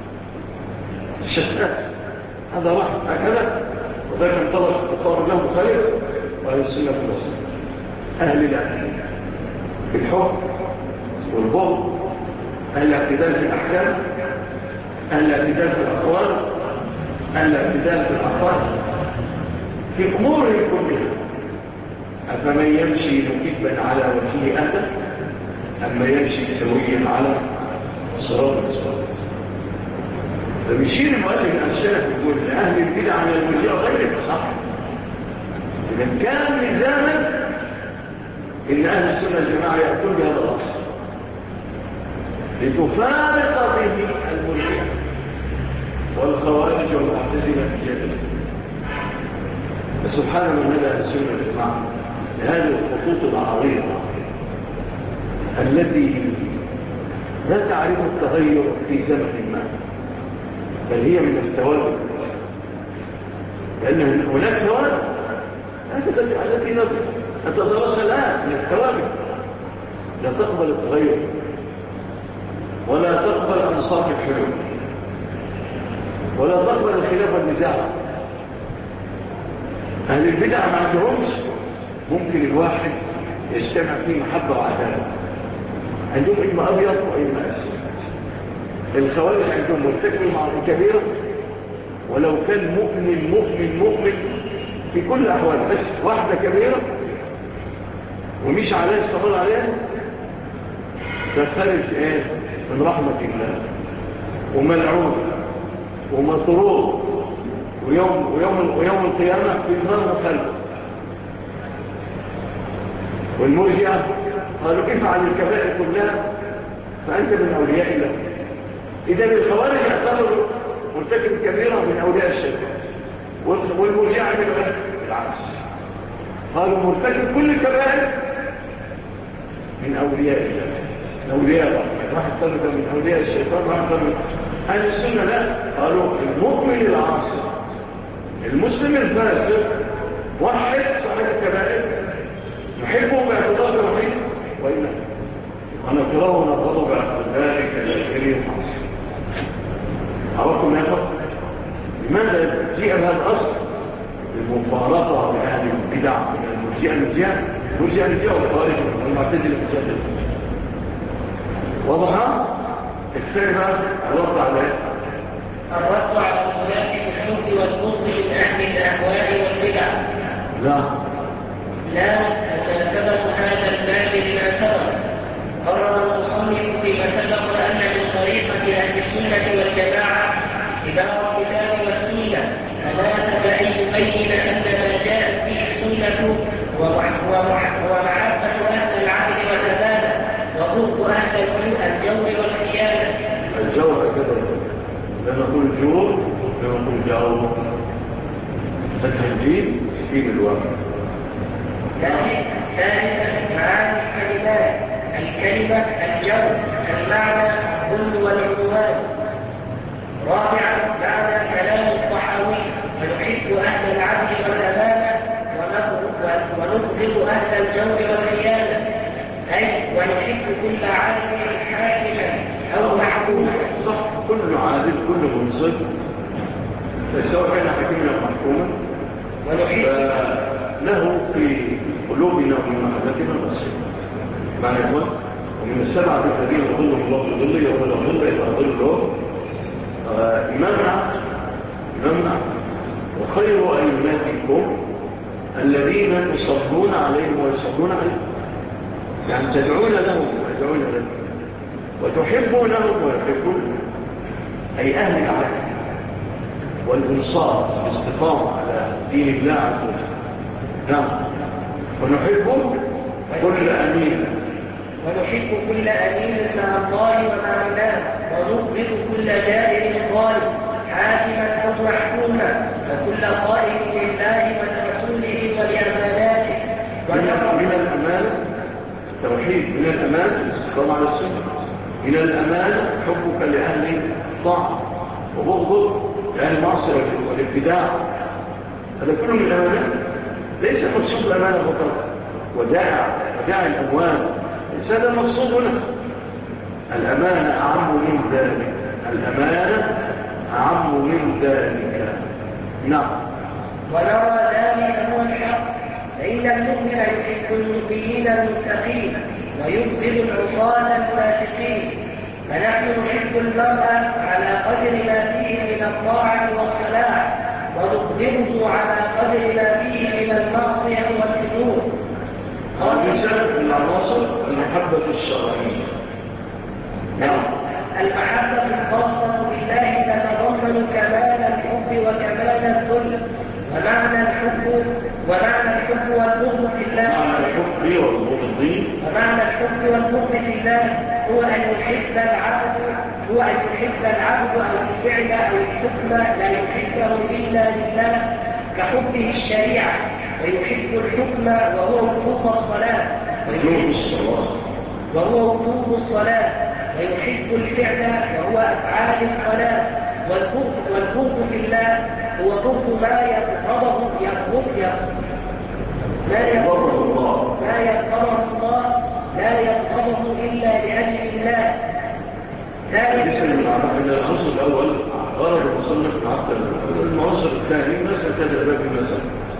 شتان هذا راح هكذا، وذلك انطلق الطار له مخالف. وأهل السنة في الوسط أهل العقل بالحب والبغض، أهل الاعتدال في الأحكام، أهل الاعتدال في الأقوال، أهل الاعتدال في الأعقال في أموره كلها. أفمن يمشي مكبا على وجهه أهدى أما يمشي سويا على صراط المستقيم. فبيشير المؤلف الأشياء يقول لأهل البدع عن المرجئة غيره صح. إذا كان لزاما إن أهل السنة الجماعة يأتون بهذا الأصل لتفارق به المرجئة والخوارج والمعتزلة في جدل. فسبحان من هدى السنة الجماعة لهذه الخطوط العريضة التي لا تعرف التغير في زمن ما، بل هي من الثوابت، لأن هناك ثوابت التي نتدرسها الآن من الثوابت لا تقبل التغير ولا تقبل أنصاف الحلول ولا تقبل الخلاف والنزاع. أهل البدع ما عندهمش ممكن الواحد يجتمع فيه محبة وعدالة، عندهم إما أبيض وإما أسود. الخوارج عندهم مرتكب المعصية كبيرة ولو كان مؤمن في كل الأحوال، بس واحدة كبيرة ومش عليها استمر عليها تخرج إيه من رحمة الله وملعون ومطرود ويوم القيامة في النار خلفه. والمرجئة قالوا افعل الكبائر كلها فأنت من أولياء الله. إذا الخوارج يعتبروا مرتكب كبيرة من أولياء الشيطان، والمرجئة عملوا العكس، قالوا مرتكب كل الكبائر من أولياء الله، من أولياء الله. واحد قالوا من أولياء الشيطان، واحد قالوا أهل السنة لا، قالوا المؤمن العاصي المسلم الفاسق واحد صاحب الكبائر نحبه باعتبار الوحيد وإلا ونكره ونبغضه باعتبار الكبير العاصي. عرفتم يا أخوة؟ لماذا جاء بهذا الأصل المفارقة لأهل البدع من المرجئة والخوارج والمعتزلة المجادلة؟ واضحة؟ الثانية الرد على الرد على الخلاف في الحب والبغض من أهل الأهواء والبدع. لا تتبع هذا الباب لما سبق. قرر المصنف فيما سبق أن من طريقة أهل السنة والجماعة اتباع الكتاب والسنة، فناسب أن يبين أن ما جاءت به السنة ومحبة أهل العدل والعدالة وبغض أهل الجور والخيانة. الجور كذا لما نقول جور لما نقول جور التهجير في الواقع. ثالثا معاني الكلمات: الكلمة الجو، المعنى الظل والعنوان. رابعا معنى كلام الطحاوي: ونحب أهل العدل والأمانة ونبغض أهل الجور والخيانة، أي ونحب كل عادل حاكما أو محكوما. صح، كل عادل كل منصف سواء كان حكيما أو محكوما له في قلوبنا وفي محبتنا نصيب. معنى إخوان، ومن السبعة الذين يظلهم الله في ظله يوم لا ظل إلا ظله إمامنا وخير أئمتكم الذين يصلون عليهم ويصلون عليهم، يعني تدعون لهم ويدعون لهم وتحبونهم ويحبون، أي أهل العدل والإنصاف والاستقامة على دين الله عز وجل. نعم. ونحب كل أمين مع الله ومع الناس، ونبغض كل جائر ظالم حاكما أو محكوما، وكل قائم لله ولرسوله ولأماناته. من الأمانة التوحيد، من الأمانة الاستقامة على السنة، من الأمانة حبك لأهل الطاعة وبغضك لأهل المعصية والابتداع. هذا كله من الأمانة، ليس مقصود الأمانة فقط وداع الأموال، ليس هذا المقصود هنا. الأمانة أعم من ذلك، الأمانة أعم من ذلك. نعم. ونرى ذلك هو الحق، فإن المؤمن يحب المؤمنين المتقين ويبغض العصاة الفاسقين، فنحن نحب المرء على قدر ما فيه من الطاعة والصلاح، ونبغضه على قدر ما فيه من المعصية والفجور. الرسالة من العناصر المحبة الشرعية. نعم. المحبة الخاصة بالله تتضمن كمال الحب وكمال الذل، ومعنى الحب والبغض في الله. معنى الحب والبغض في الله هو أن يحب العبد أو الفعل أو الحكم لا يحبه إلا لله، كحبه الشريعة، ويحب الحكم وهو وجوب الصلاة، ويحب الفعل وهو أفعال الصلاة. والبغض في الله هو بغض ما يغضبه لا يغضبه إلا لأجل الله. العنصر الأول غرض المصنف معقل، المعنصر الثاني مثل كذا الباب المثل،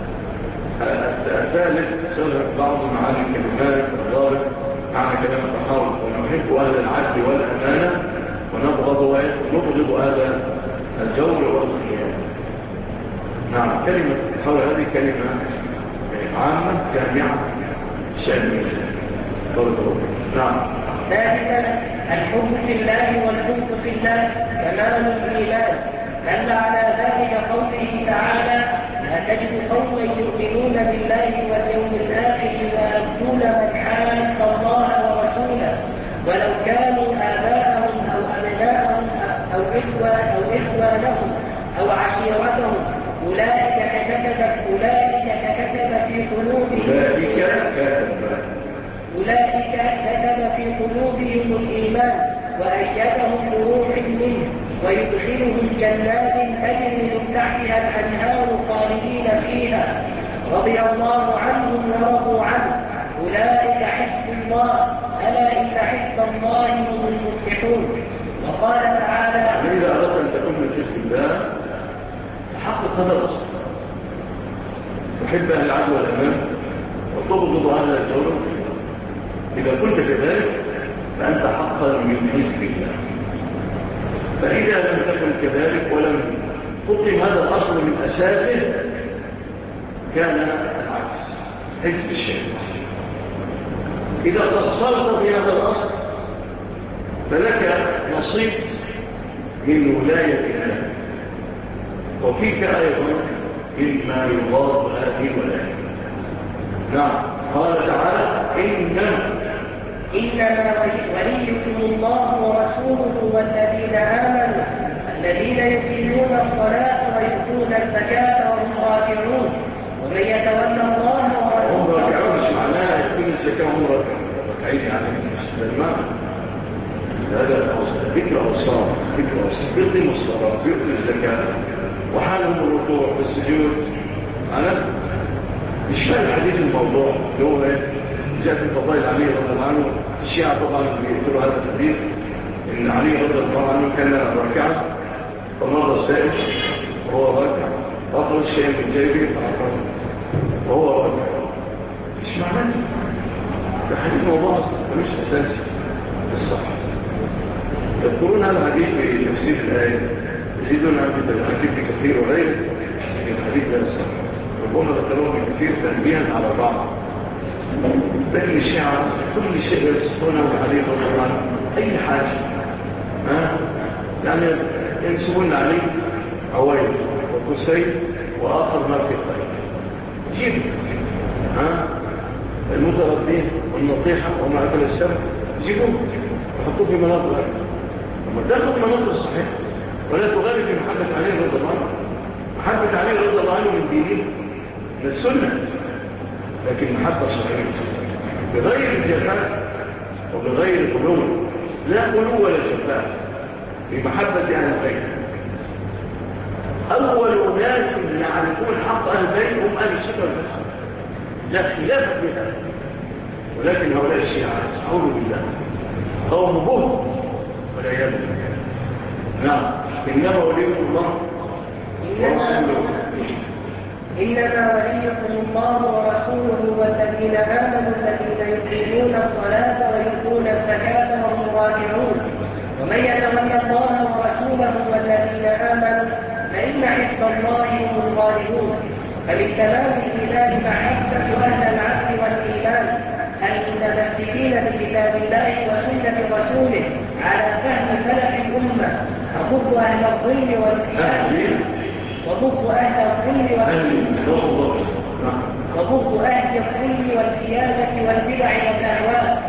الثالث سرق بعض معاني الكلمات والضابط معنى كلام التحاول. ونحب أهل العدل والأمانة ونبغض هذا الجور والخيانة. نعم. كلمة التحاول هذه كلمة عامة جامعة شاملة. نعم. ثالثا الحب في الله والبغض في الله كمال الإيمان، دل على ذلك قوله تعالى: لا تجد قوما يؤمنون بالله واليوم الآخر يوادون من حاد الله ورسوله ولو كانوا آباءهم أو أبناءهم أو إخوانهم أو عشيرتهم، أولئك كتب في قلوبهم الإيمان وأيدهم بروح منه ويدخلهم جنات تجري من تحتها الأنهار خالدين فيها، رضي الله عنهم ورضوا عنه، أولئك حزب الله، ألا إن حزب الله هم المفلحون. وقال تعالى: إذا أردت أن تكون من حزب الله تحقق هذا الأصل، تحب أهل العدل والأمان وتبغض أهل الجور. إذا كنت كذلك فأنت حقا من حزب الله. فإذا لم تكن كذلك ولم تقم هذا الأصل من أساسه كان العكس، حزب الشيطان. إذا تصلت في هذا الأصل فلك نصيب من ولاية الله، وفيك أيضا مما يضاد هذه الولاية. نعم. قال تعالى: إنما وليكم الله ورسوله والذين آمنوا الذين يقيمون الصلاة ويؤتون الزكاة وهم راكعون ومن يتولى الله هم ورسوله. راكعون مش معناها يؤتون الزكاة وهم راكعين يعني مش ده المعنى. هذا ذكر أوصاف يقيم الصلاة يؤتي الزكاة وحالهم الركوع والسجود. أنا مش فاهم حديث الموضوع اللي هو جاء في فضائل علي رضي الله عنه. الشيعة طبعا بيقولوا هذا الحديث إن علي رضي الله عنه كان راكعا فمر السائل وهو راكع أخرج شيئا من جيبه فأخرج وهو راكع. مش معناه ده حديث موضوع مش أساسي الصح. يذكرون هذا الحديث في تفسير الآية يزيدون عن الحديث كثير وغيره لكن الحديث لا يصح. ربما ذكروه كثير تنبيها على بعض. لكن الشيعة كل شيء يصفونه عليه رضي الله عنه أي حاجة يعني ينسبون عليه عويل وقسيد وآخر ما في الخير جيب المتردين والنطيحة وما أكل السبب جيبوه وحطوه في مناطق الأكل وما تأخذ مناطق الصحيح ولا تغالي في محبة عليه رضي الله عنه. محبة عليه رضي الله عنه من دينه من السنة لكن محبة صحيحة بغير الجفاء وبغير قلوب لا قلوب ولا جفاء في محبة أهل البيت. أول ناس يعرفون حق أهل البيت هم أهل السنة والجماعة لا خلاف بها. ولكن هؤلاء الشيعة أعوذ بالله قوم بهم ولا يبدو. نعم إنما وليكم الله ورسوله. إنما وليكم الله ورسوله والذين آمنوا الذين يقيمون الصلاة ويؤتون الزكاة وهم راكعون ومن يتولى الله ورسوله والذين آمنوا فإن حزب الله هم الغالبون. فمن تمام الإيمان محبة أهل العدل والإيمان المتمسكين بكتاب الله وسنة رسوله على فهم سلف الأمة وضد أهل الظلم والخيانة وضد أهل الظلم والبدع والأهواء.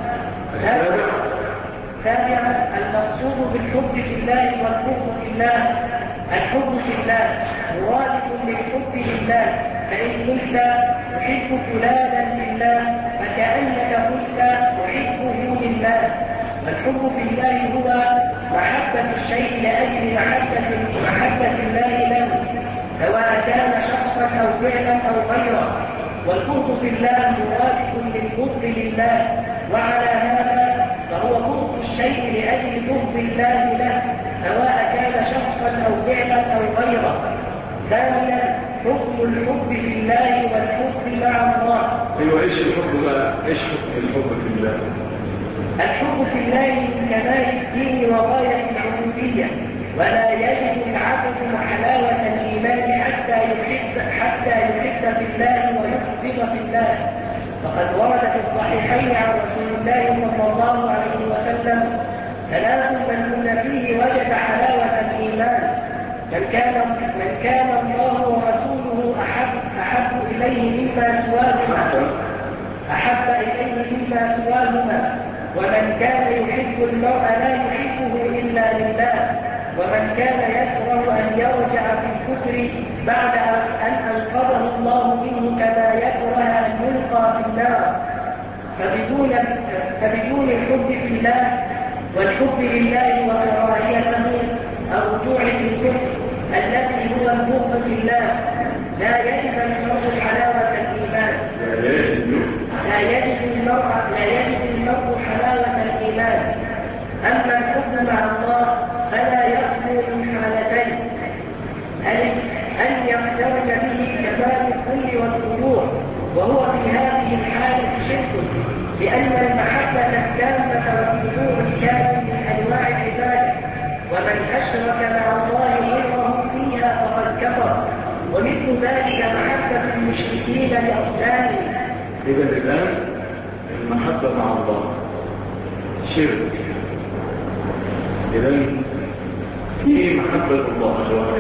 سابعا المقصود بالحب في الله والحب في الله. الحب في الله مرادف للحب لله. فإن قلت أحب فلانا لله فكأنك قلت أحبه لله. والحب في الله هو محبة الشيء لأجل محبة الله له سواء كان شخصا أو فعلا أو غيره. والبغض في الله مرادف للبغض لله وعلى هذا فهو بغض الشيء لأجل بغض الله له سواء كان شخصا أو فعلا أو غيره. ثانيا حكم الحب في الله والحب مع الله. أيوة إيش الحب بقى؟ إيش حكم الحب في الله؟ الحب في الله من كمال الدين وغاية العبودية ولا يجد العبد حلاوة الإيمان حتى يحب في الله ويحب في الله. فقد ورد في الصحيحين عن رسول الله صلى الله عليه وسلم ثلاث من كن فيه وجد حلاوة الإيمان من كان الله ورسوله أحب إليه مما سواهما ومن كان يحب المرء لا يحبه إلا لله ومن كان يكره أن يرجع في الكفر بعد أن أنقذه الله منه كما يكره أن يلقى في النار. فبدون الحب في الله والحب لله وكراهيته الرجوع في الكفر الذي هو البغض في الله لا يجد المرء حلاوة الإيمان. لا يجد المرء حلاوة الإيمان. أما الحب مع الله فلا يخلو من حالتين: أن يخترج به كمال الكل والخضوع وهو في هذه الحالة شرك لأن المحبة التامة والخضوع الكامل من أنواع العبادة ومن أشرك مع الله غيره فيها فقد كفر. ومثل ذلك محبة المشركين لأصنامهم. إذا الآن المحبة مع الله شرك. إذا في محبة الله جواره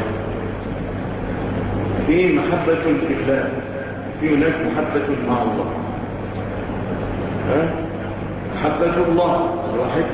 في محبة في الله في هناك محبة مع الله. محبة الله الواحد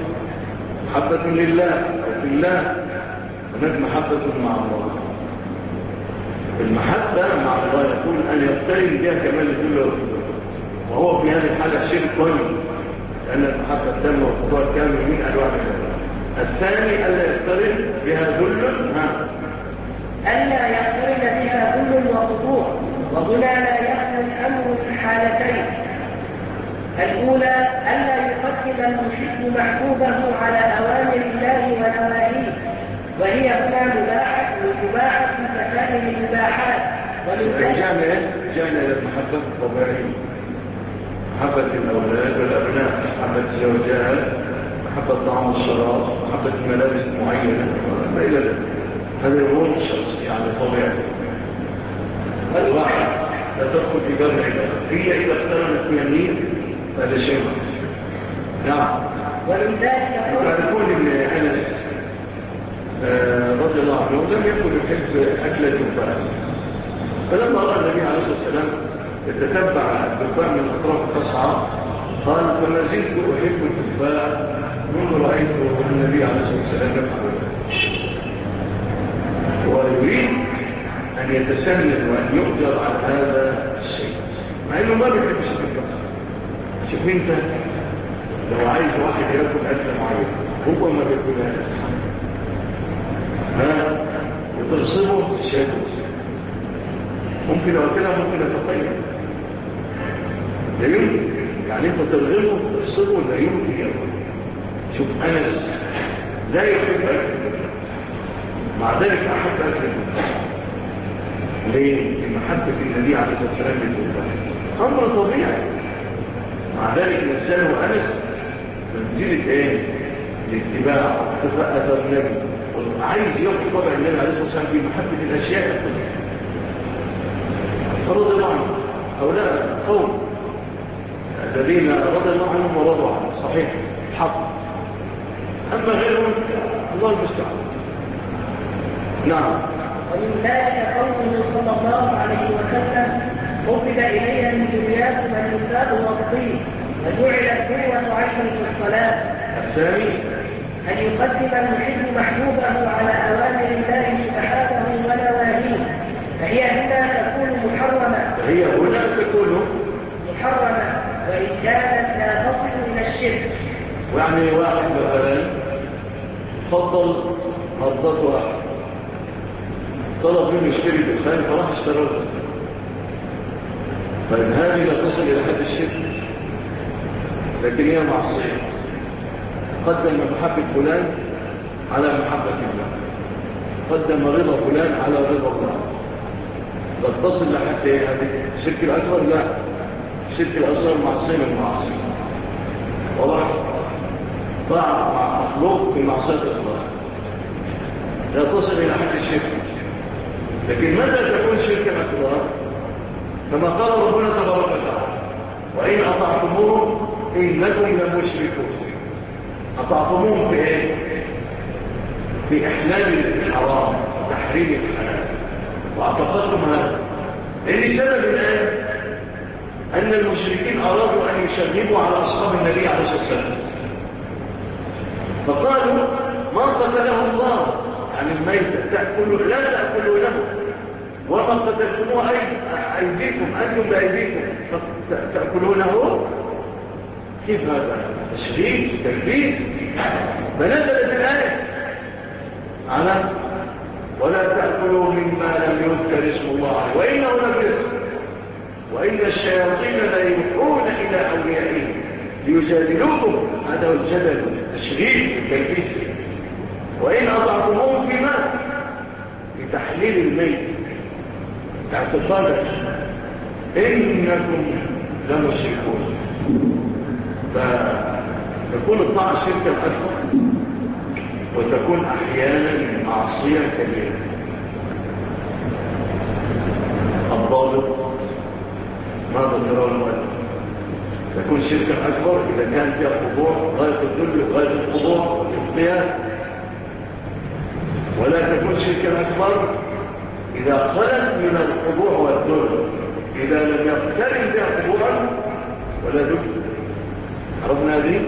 محبة لله أو في الله هناك محبة مع الله. المحبة مع الله يقول أن يقترن بها كمال الذل وهو في هذه الحالة شرك لأن المحبة التامة والخضوع الكامل من أنواع العبادة. الثاني ألا يقترن بها ذل ألا يقترن بها ذل وخضوع، وهنا لا يخلو الأمر في حالتين. الأولى ألا يقدم المحب محبوبه على أوامر الله ونواهيه، وهي هنا مباحة كسائر المباحات. جاءنا إلى المحبة الطبيعية، محبة الأولاد والأبناء، محبة الزوجات، محبة الطعام والشراب، محبة الملابس المعينة ما إلى ذلك. هذا أمور يعني طبيعي. الواحد لا تدخل في باب العبادة، هي إذا اقترنت بيمين هذا شيء. نعم. تعرفون ان أنس رضي الله عنه لم يكن يحب أكل التفاح، فلما رأى النبي عليه الصلاة والسلام يتتبع التفاح من أطراف القصعة قال فما زلت أحب التفاح منذ رأيت النبي عليه الصلاة والسلام يفعل. ويريد أن يتسنن وأن يؤجر على هذا الشيء مع أنه ما بيحبش التفاح. شوف انت لو عايز واحد ياكل أكل معين هو ما بياكلهاش وتغصبه الشيء ممكن لو كده ممكن يتطير لا يمكن يعني انت ترغبه تغصبه لا يمكن ياكل. شوف أنس لا يحب أكل مع ذلك أحب أكل ليه؟ لمحبة النبي عليه الصلاة والسلام للتفاح أمر طبيعي. مع ذلك الإنسان وأنس منزلة إيه؟ الاتباع أثر النبي عايز يأخذ طبع النبي عليه الصلاة والسلام في محبة الأشياء. فرضي الله عنه هؤلاء قوم الذين رضي الله عنهم ورضوا عنه صحيح حق. أما غيرهم الله المستعان. نعم. ومن ذلك قوله صلى الله عليه وسلم حبب إلينا من دنياكم النساء والطيب وجعلت قوة عيني في الصلاة. الثاني أن يقدم المحب محبوبه على أوامر الله سبحانه ونواهيه، فهي هنا تكون محرمة وإن كانت لا تصل إلى الشرك. يعني واحد مثلا فضل مرضات واحد طلب منه يشتري دخان فراح اشترى. طيب هذه لا تصل إلى حد الشرك لكن هي معصية. قدم محبة فلان على محبة الله، قدم رضا فلان على رضا الله، لا تصل لحد هذه الشرك الأكبر. لا، الشرك الأصغر معصية من معصية والله طاعة مع مخلوق في معصية الله لا تصل إلى حد الشرك. لكن متى تكون شركا أكبر؟ كما قال ربنا تبارك وتعالى وإن أطعتموهم إنكم لمشركون. أطعتموهم في إيه؟ في إحلال الحرام وتحريم الحلال واعتقدتم هذا. لأن سبب الآن أن المشركين أرادوا أن يشغبوا على أصحاب النبي عليه الصلاة والسلام فقالوا ما قتله الله يعني الميتة لا تأكلوا له وما قتلتموه أيديكم أنتم بأيديكم تأكلونه. كيف هذا؟ تشغيب تلبيس. فنزلت الآية على ولا تأكلوا مما لم يذكر اسم الله عليه وإنه لفسق وإن الشياطين ليوحون إلى أوليائهم ليجادلوكم. هذا هو الجدل تشغيب تلبيس. وإن أضعتموهم في ماء لتحليل الميت اعتقادا إنكم لمشركون. فتكون الطاعة شركا أكبر وتكون أحيانا معصية كبيرة. الضابط ماذا ترى المؤلف؟ تكون شركا أكبر إذا كان فيها خضوع غاية الذل غاية الخضوع والقياس، ولا تكون شركا أكبر إذا خلت من الخضوع والذل، إذا لم يقترن بها خضوعا ولا ذل. عرفنا هذه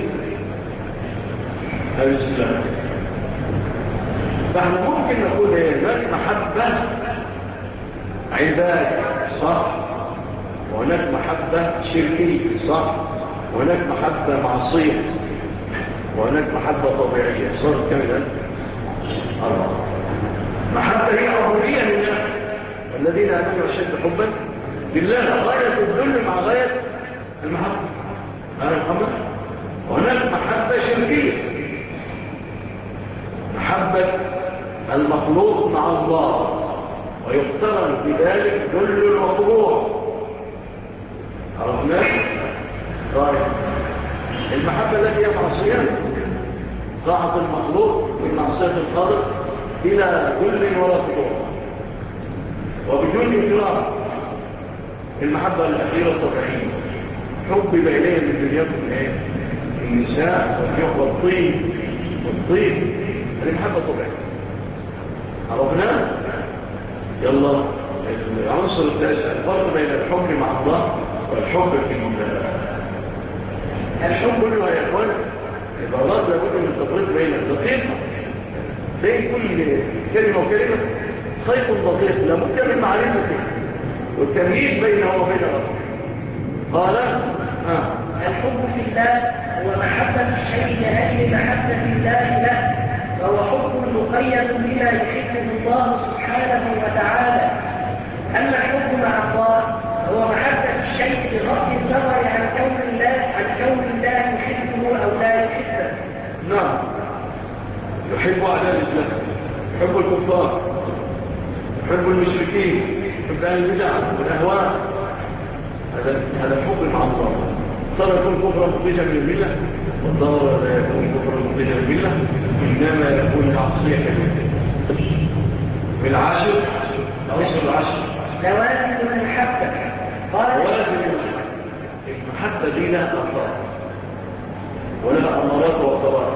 الإسلام. فاحنا ممكن نقول هناك محبة عبادة صح، وهناك محبة شركية صح، وهناك محبة معصية، وهناك محبة طبيعية. صار كم الآن؟ الله. محبة هي عبودية لله، والذين آمنوا أشد حبا لله، غاية الذل مع غاية المحبة. هذا الأمر. وهناك محبة شركية، محبة المخلوق مع الله، ويقترن بذلك ذل الوقوع. عرفنا؟ طيب المحبة التي هي معصية، طاعة المخلوق من معصية الخالق بلا ذل ولا خضوع وبدون إكرام. المحبة الأخيرة الطبيعية، حب إليه من دنياكم إيه؟ النساء والطيب والطيب، هذه محبة طبيعية. عرفنا؟ يلا العنصر التاسع، الفرق بين الحب مع الله والحب في الله. الحب كله يا إخوان عبارات لابد من التفريق بين الدقيقة، بين كل كلمة وكلمة خيط دقيق لابد من معرفته والتمييز بينه وبين الآخر. قال الحب في الله هو محبة الشيء لأجل محبة الله له، وهو حب مقيد بما يحبه الله سبحانه وتعالى. أما الحب مع الله هو محبة الشيء بغض النظر عن كون الله يحبه أو لا يحبه. نعم، يحب أعداء الإسلام، يحب الكفار، يحب المشركين، يحب أهل البدع والأهواء. هذا الحب مع الله. صار يكون كفرا مخرجا من الملة، والضرر لا يكون كفرا مخرجا من الملة، إنما يكون معصية كبيرة. بالعاشر عنصر العاشر لوازم المحبة. لوازم المحبة دي لها أفضل ولها أمارات وأطرات.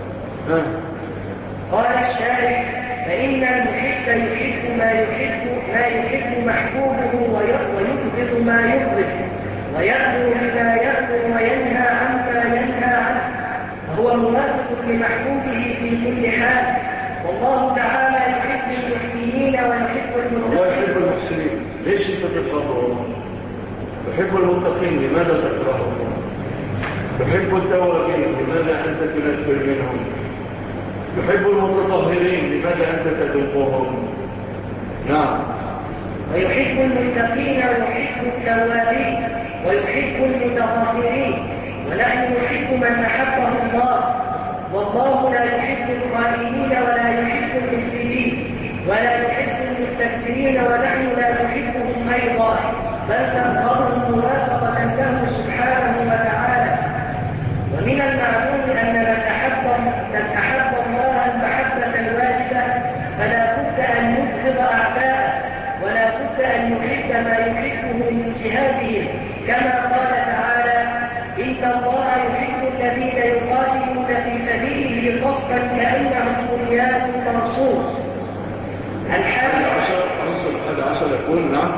قال الشارع: فإن المحب يحب ما يحب محبوبه، ويبغض ما يبغض، ويأمر بما يأمر وينهى عما ينهى عنه، فهو موافق لمحبوبه في كل حال. والله تعالى يحب المحسنين ويحب المتقين. الله يحب المحسنين، ليش انت تكرهه؟ يحب المتقين، لماذا تكرهه؟ يحب التوابين، لماذا انت تنفر منهم؟ يحب المتطهرين، لماذا انت تذوقهم؟ نعم. ويحب المتقين ويحب التوابين ويحب المتطهرين، ونحن نحب من أحبه الله، والله لا يحب الخائنين ولا يحب المفسدين ولا يحب المستكبرين، ونحن لا نحبهم أيضا، بل نبغضهم موافقة له سبحانه وتعالى. ومن المعلوم أن من أحب الله المحبة الواجبة فلا بد أن يبغض أعداءه، ولا بد أن يحب ما يحبه من جهادهم، كما قال تعالى: إن الله يحب الذين يقاتلون في سبيله صفا كأنهم بنيان مرصوص. الحادي عشر يقول نعم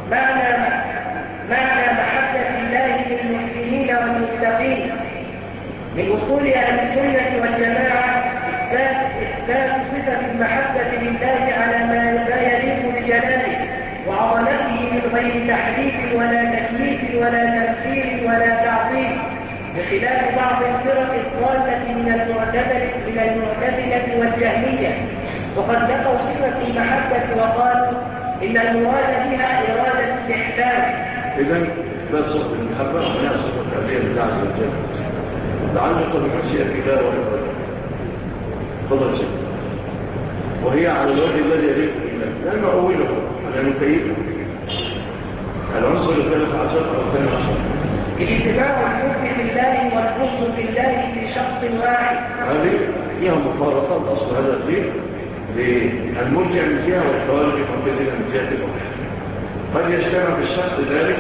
معنى محبة الله للمحسنين والمتقين. من أصول أهل السنة والجماعة إثبات صفة المحبة لله على ما لا يليق بجلاله وعظمته من غير تحريف ولا تكييف ولا تمثيل ولا تعطيل، بخلاف بعض الفرق الضالة من المعتزلة والجهمية، وقد نفوا صفة المحبة وقالوا إن المراد بها إرادة الإحسان. إذن إثبات صفة المحبة هي صفة تعبير الله عز وجل متعلقة بمشيئة الله وإرادته. تفضل شيء، وهي على الوجه الذي يليق بالله، لا نؤوله ولا نكيفه. العنصر الثالث عشر أو الثاني عشر اجتماع الحب في الله والبغض في الله في شخص واحد. هذه فيها مفارقة أصل هذا الدين للمرجع من جهة والخوارج المعتزلة من جهة الأخرى. قد يجتمع في الشخص ذلك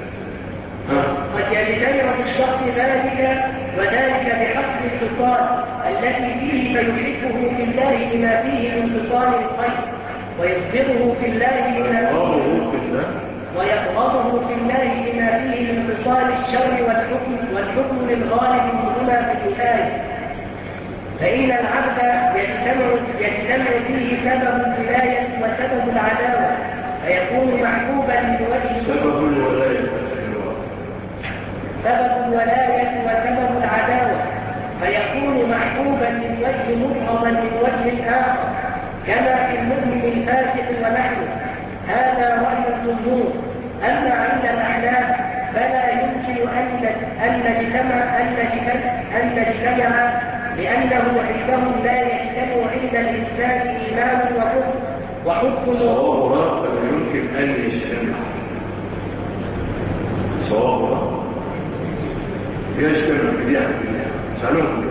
وذلك بحسب الخصال التي فيه فيحبه في الله لما فيه من خصال الخير، ويبغضه في الله لما ويبغضه في الله لما فيه من خصال الشر والحكم للغالب منهما في الآية. فإن العبد يجتمع فيه سبب الولاية وسبب العداوة، فيكون محبوبا لوجه سبب الولاية وسبب العداوة، فيكون محبوبا للوجه مبغضا للوجه آخر، كما في المؤمن الفاسق ونحوه. هذا رأي الجمهور. أما عند الأحناف فلا يمكن أن نجتمع، لأنه عندهم لا يجتمع عند الإنسان إيمان وكفر وحب صوابها فلا يمكن أن يجتمع. صوابها يجتمع بديعة سألوهم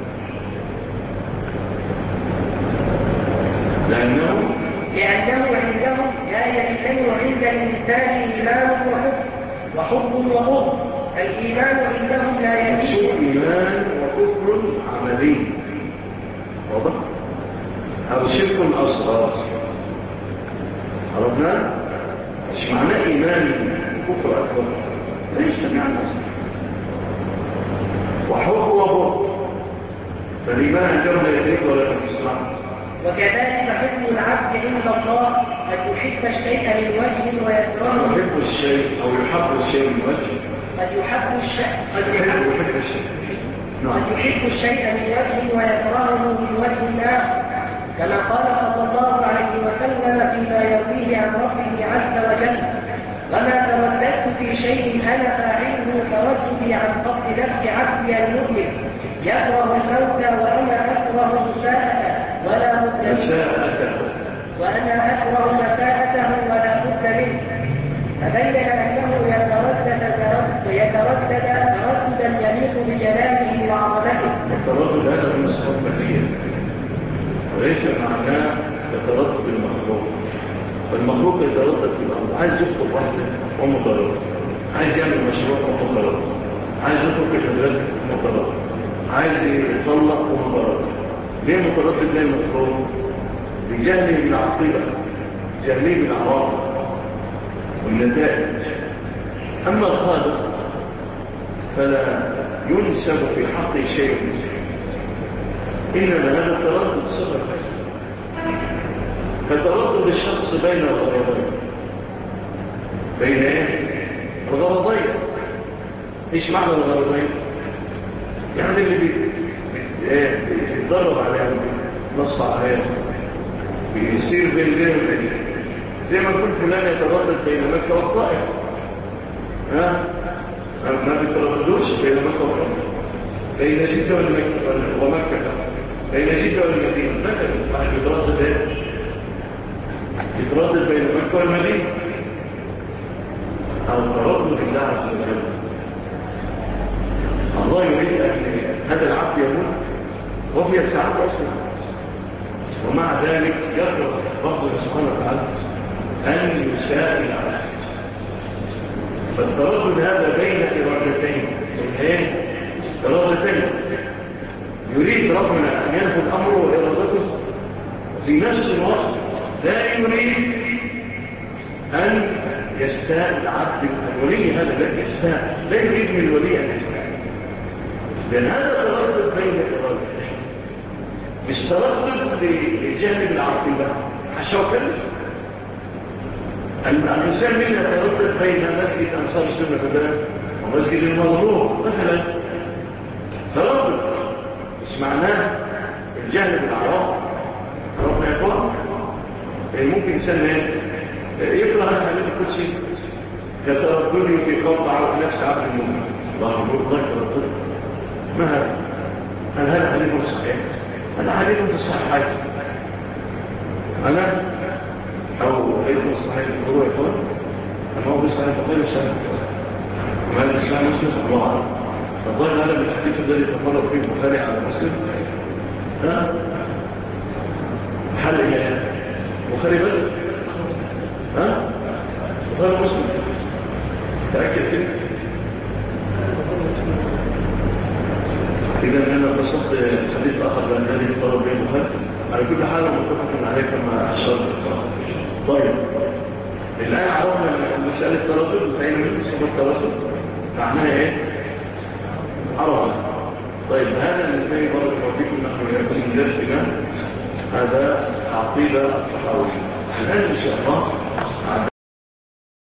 لأنه عندهم لا يجتمع عند الإنسان إيمان وحب وبغض. الإيمان عندهم لا يجتمع إيمان وكفر عملي واضح أو شرك أصغر. عرفنا مش معناه إيمان وكفر أكبر، لا يجتمع الأصغر. وحب وبغض فالإيمان عندهم لا يزيد ولا ينقص. وكذلك حكم العبد عند الله أن يحب الشيء من وجه ويكرهه. يحب الشيء أو يحب الشيء من وجه. قد يحب الشيء من وجه ويكرهه من وجه آخر، كما قال صلى الله عليه وسلم فيما يرويه عن ربه عز وجل: وما ترددت في شيء أنا فاعله ترددي عن قتل نفس عبدي المؤمن يكره الموت وأنا أكره مساءته ولا بد منه، وأنا أكره مساءته ولا بد منه. فبين أنه يتردد ترددا يليق بجلاله وعظمته. التردد هذا من الصفات المادية وليس معناه يتردد بالمخلوق. فالمخلوق يتردد في الأمر، عايز يخطب واحدة ومتردد، عايز يعمل مشروع ومتردد، عايز يترك المدرسة ومتردد، عايز يطلق ومتردد. ليه متردد زي المخلوق؟ بجهله بالعقيدة، جهله بالعواقب والنتائج. أما الخالق فلا ينسب في حق شيء، إنما هذا التردد صفة. فتردد الشخص بين الغرضين. بين الغرضين. إيش معنى الغرضين؟ يعني اللي بيتدرب عليها نص عليها بيصير بين ذهن زي ما كنت فلان يتردد بين مكة والطائف، ما بيترددوش بين مكة والطائف، بين جدة ومكة، بين جدة والمدينة. مثلا واحد يتردد بين مكة والمدينة أو تردد بالله عز وجل. الله يريد أن هذا العبد يموت وفي السعادة أصلا، ومع ذلك يقرأ ربنا سبحانه وتعالى أن يساءل العبد. فالتردد هذا بين إرادتين، إرادتين يريد ربنا أن ينفذ أمره وإرادته في نفس الوقت، لا يريد أن يستاء العبد. الولي هذا لا يستاء، لا يريد من الولي أن يستاء، لأن هذا تردد بين إرادتين، مش تردد لجانب العقيدة حشوكا. الإنسان منها تردد بين مسجد أنصار السنة مثلا ومسجد المظلوم مثلا، تردد مش معناه الجهل بالعراق. ربنا يقول ممكن إنسان يقرأ الحديث القدسي كترددي في قول نفس عبد المؤمن، الله يقول الله تردد. ما هذا؟ هل هذا حديث صحيح؟ هذا حديث في الصحيحين. أنا أو حديث الصحيح الفروع يقول أما هو بالصحيح فقير السنة وهذا الإسلام مسلم الله عنه. فالظاهر هذا من الحديث الذي تفرق فيه البخاري على مسلم حل إيه؟ بخاري بس بخاري مسلم تأكد كده. إذا أنا قصدت حديث آخر بأن الذي يطلب به البخاري على كل حال متفق عليه كما أشرت. طيب الآن عرفنا مسألة التردد فإن من صفة التردد معناها إيه؟ عرفنا. طيب هذا الذي برد فيكم نحن يكون من درسنا هذا عقيدة الطحاوية. الآن إن شاء الله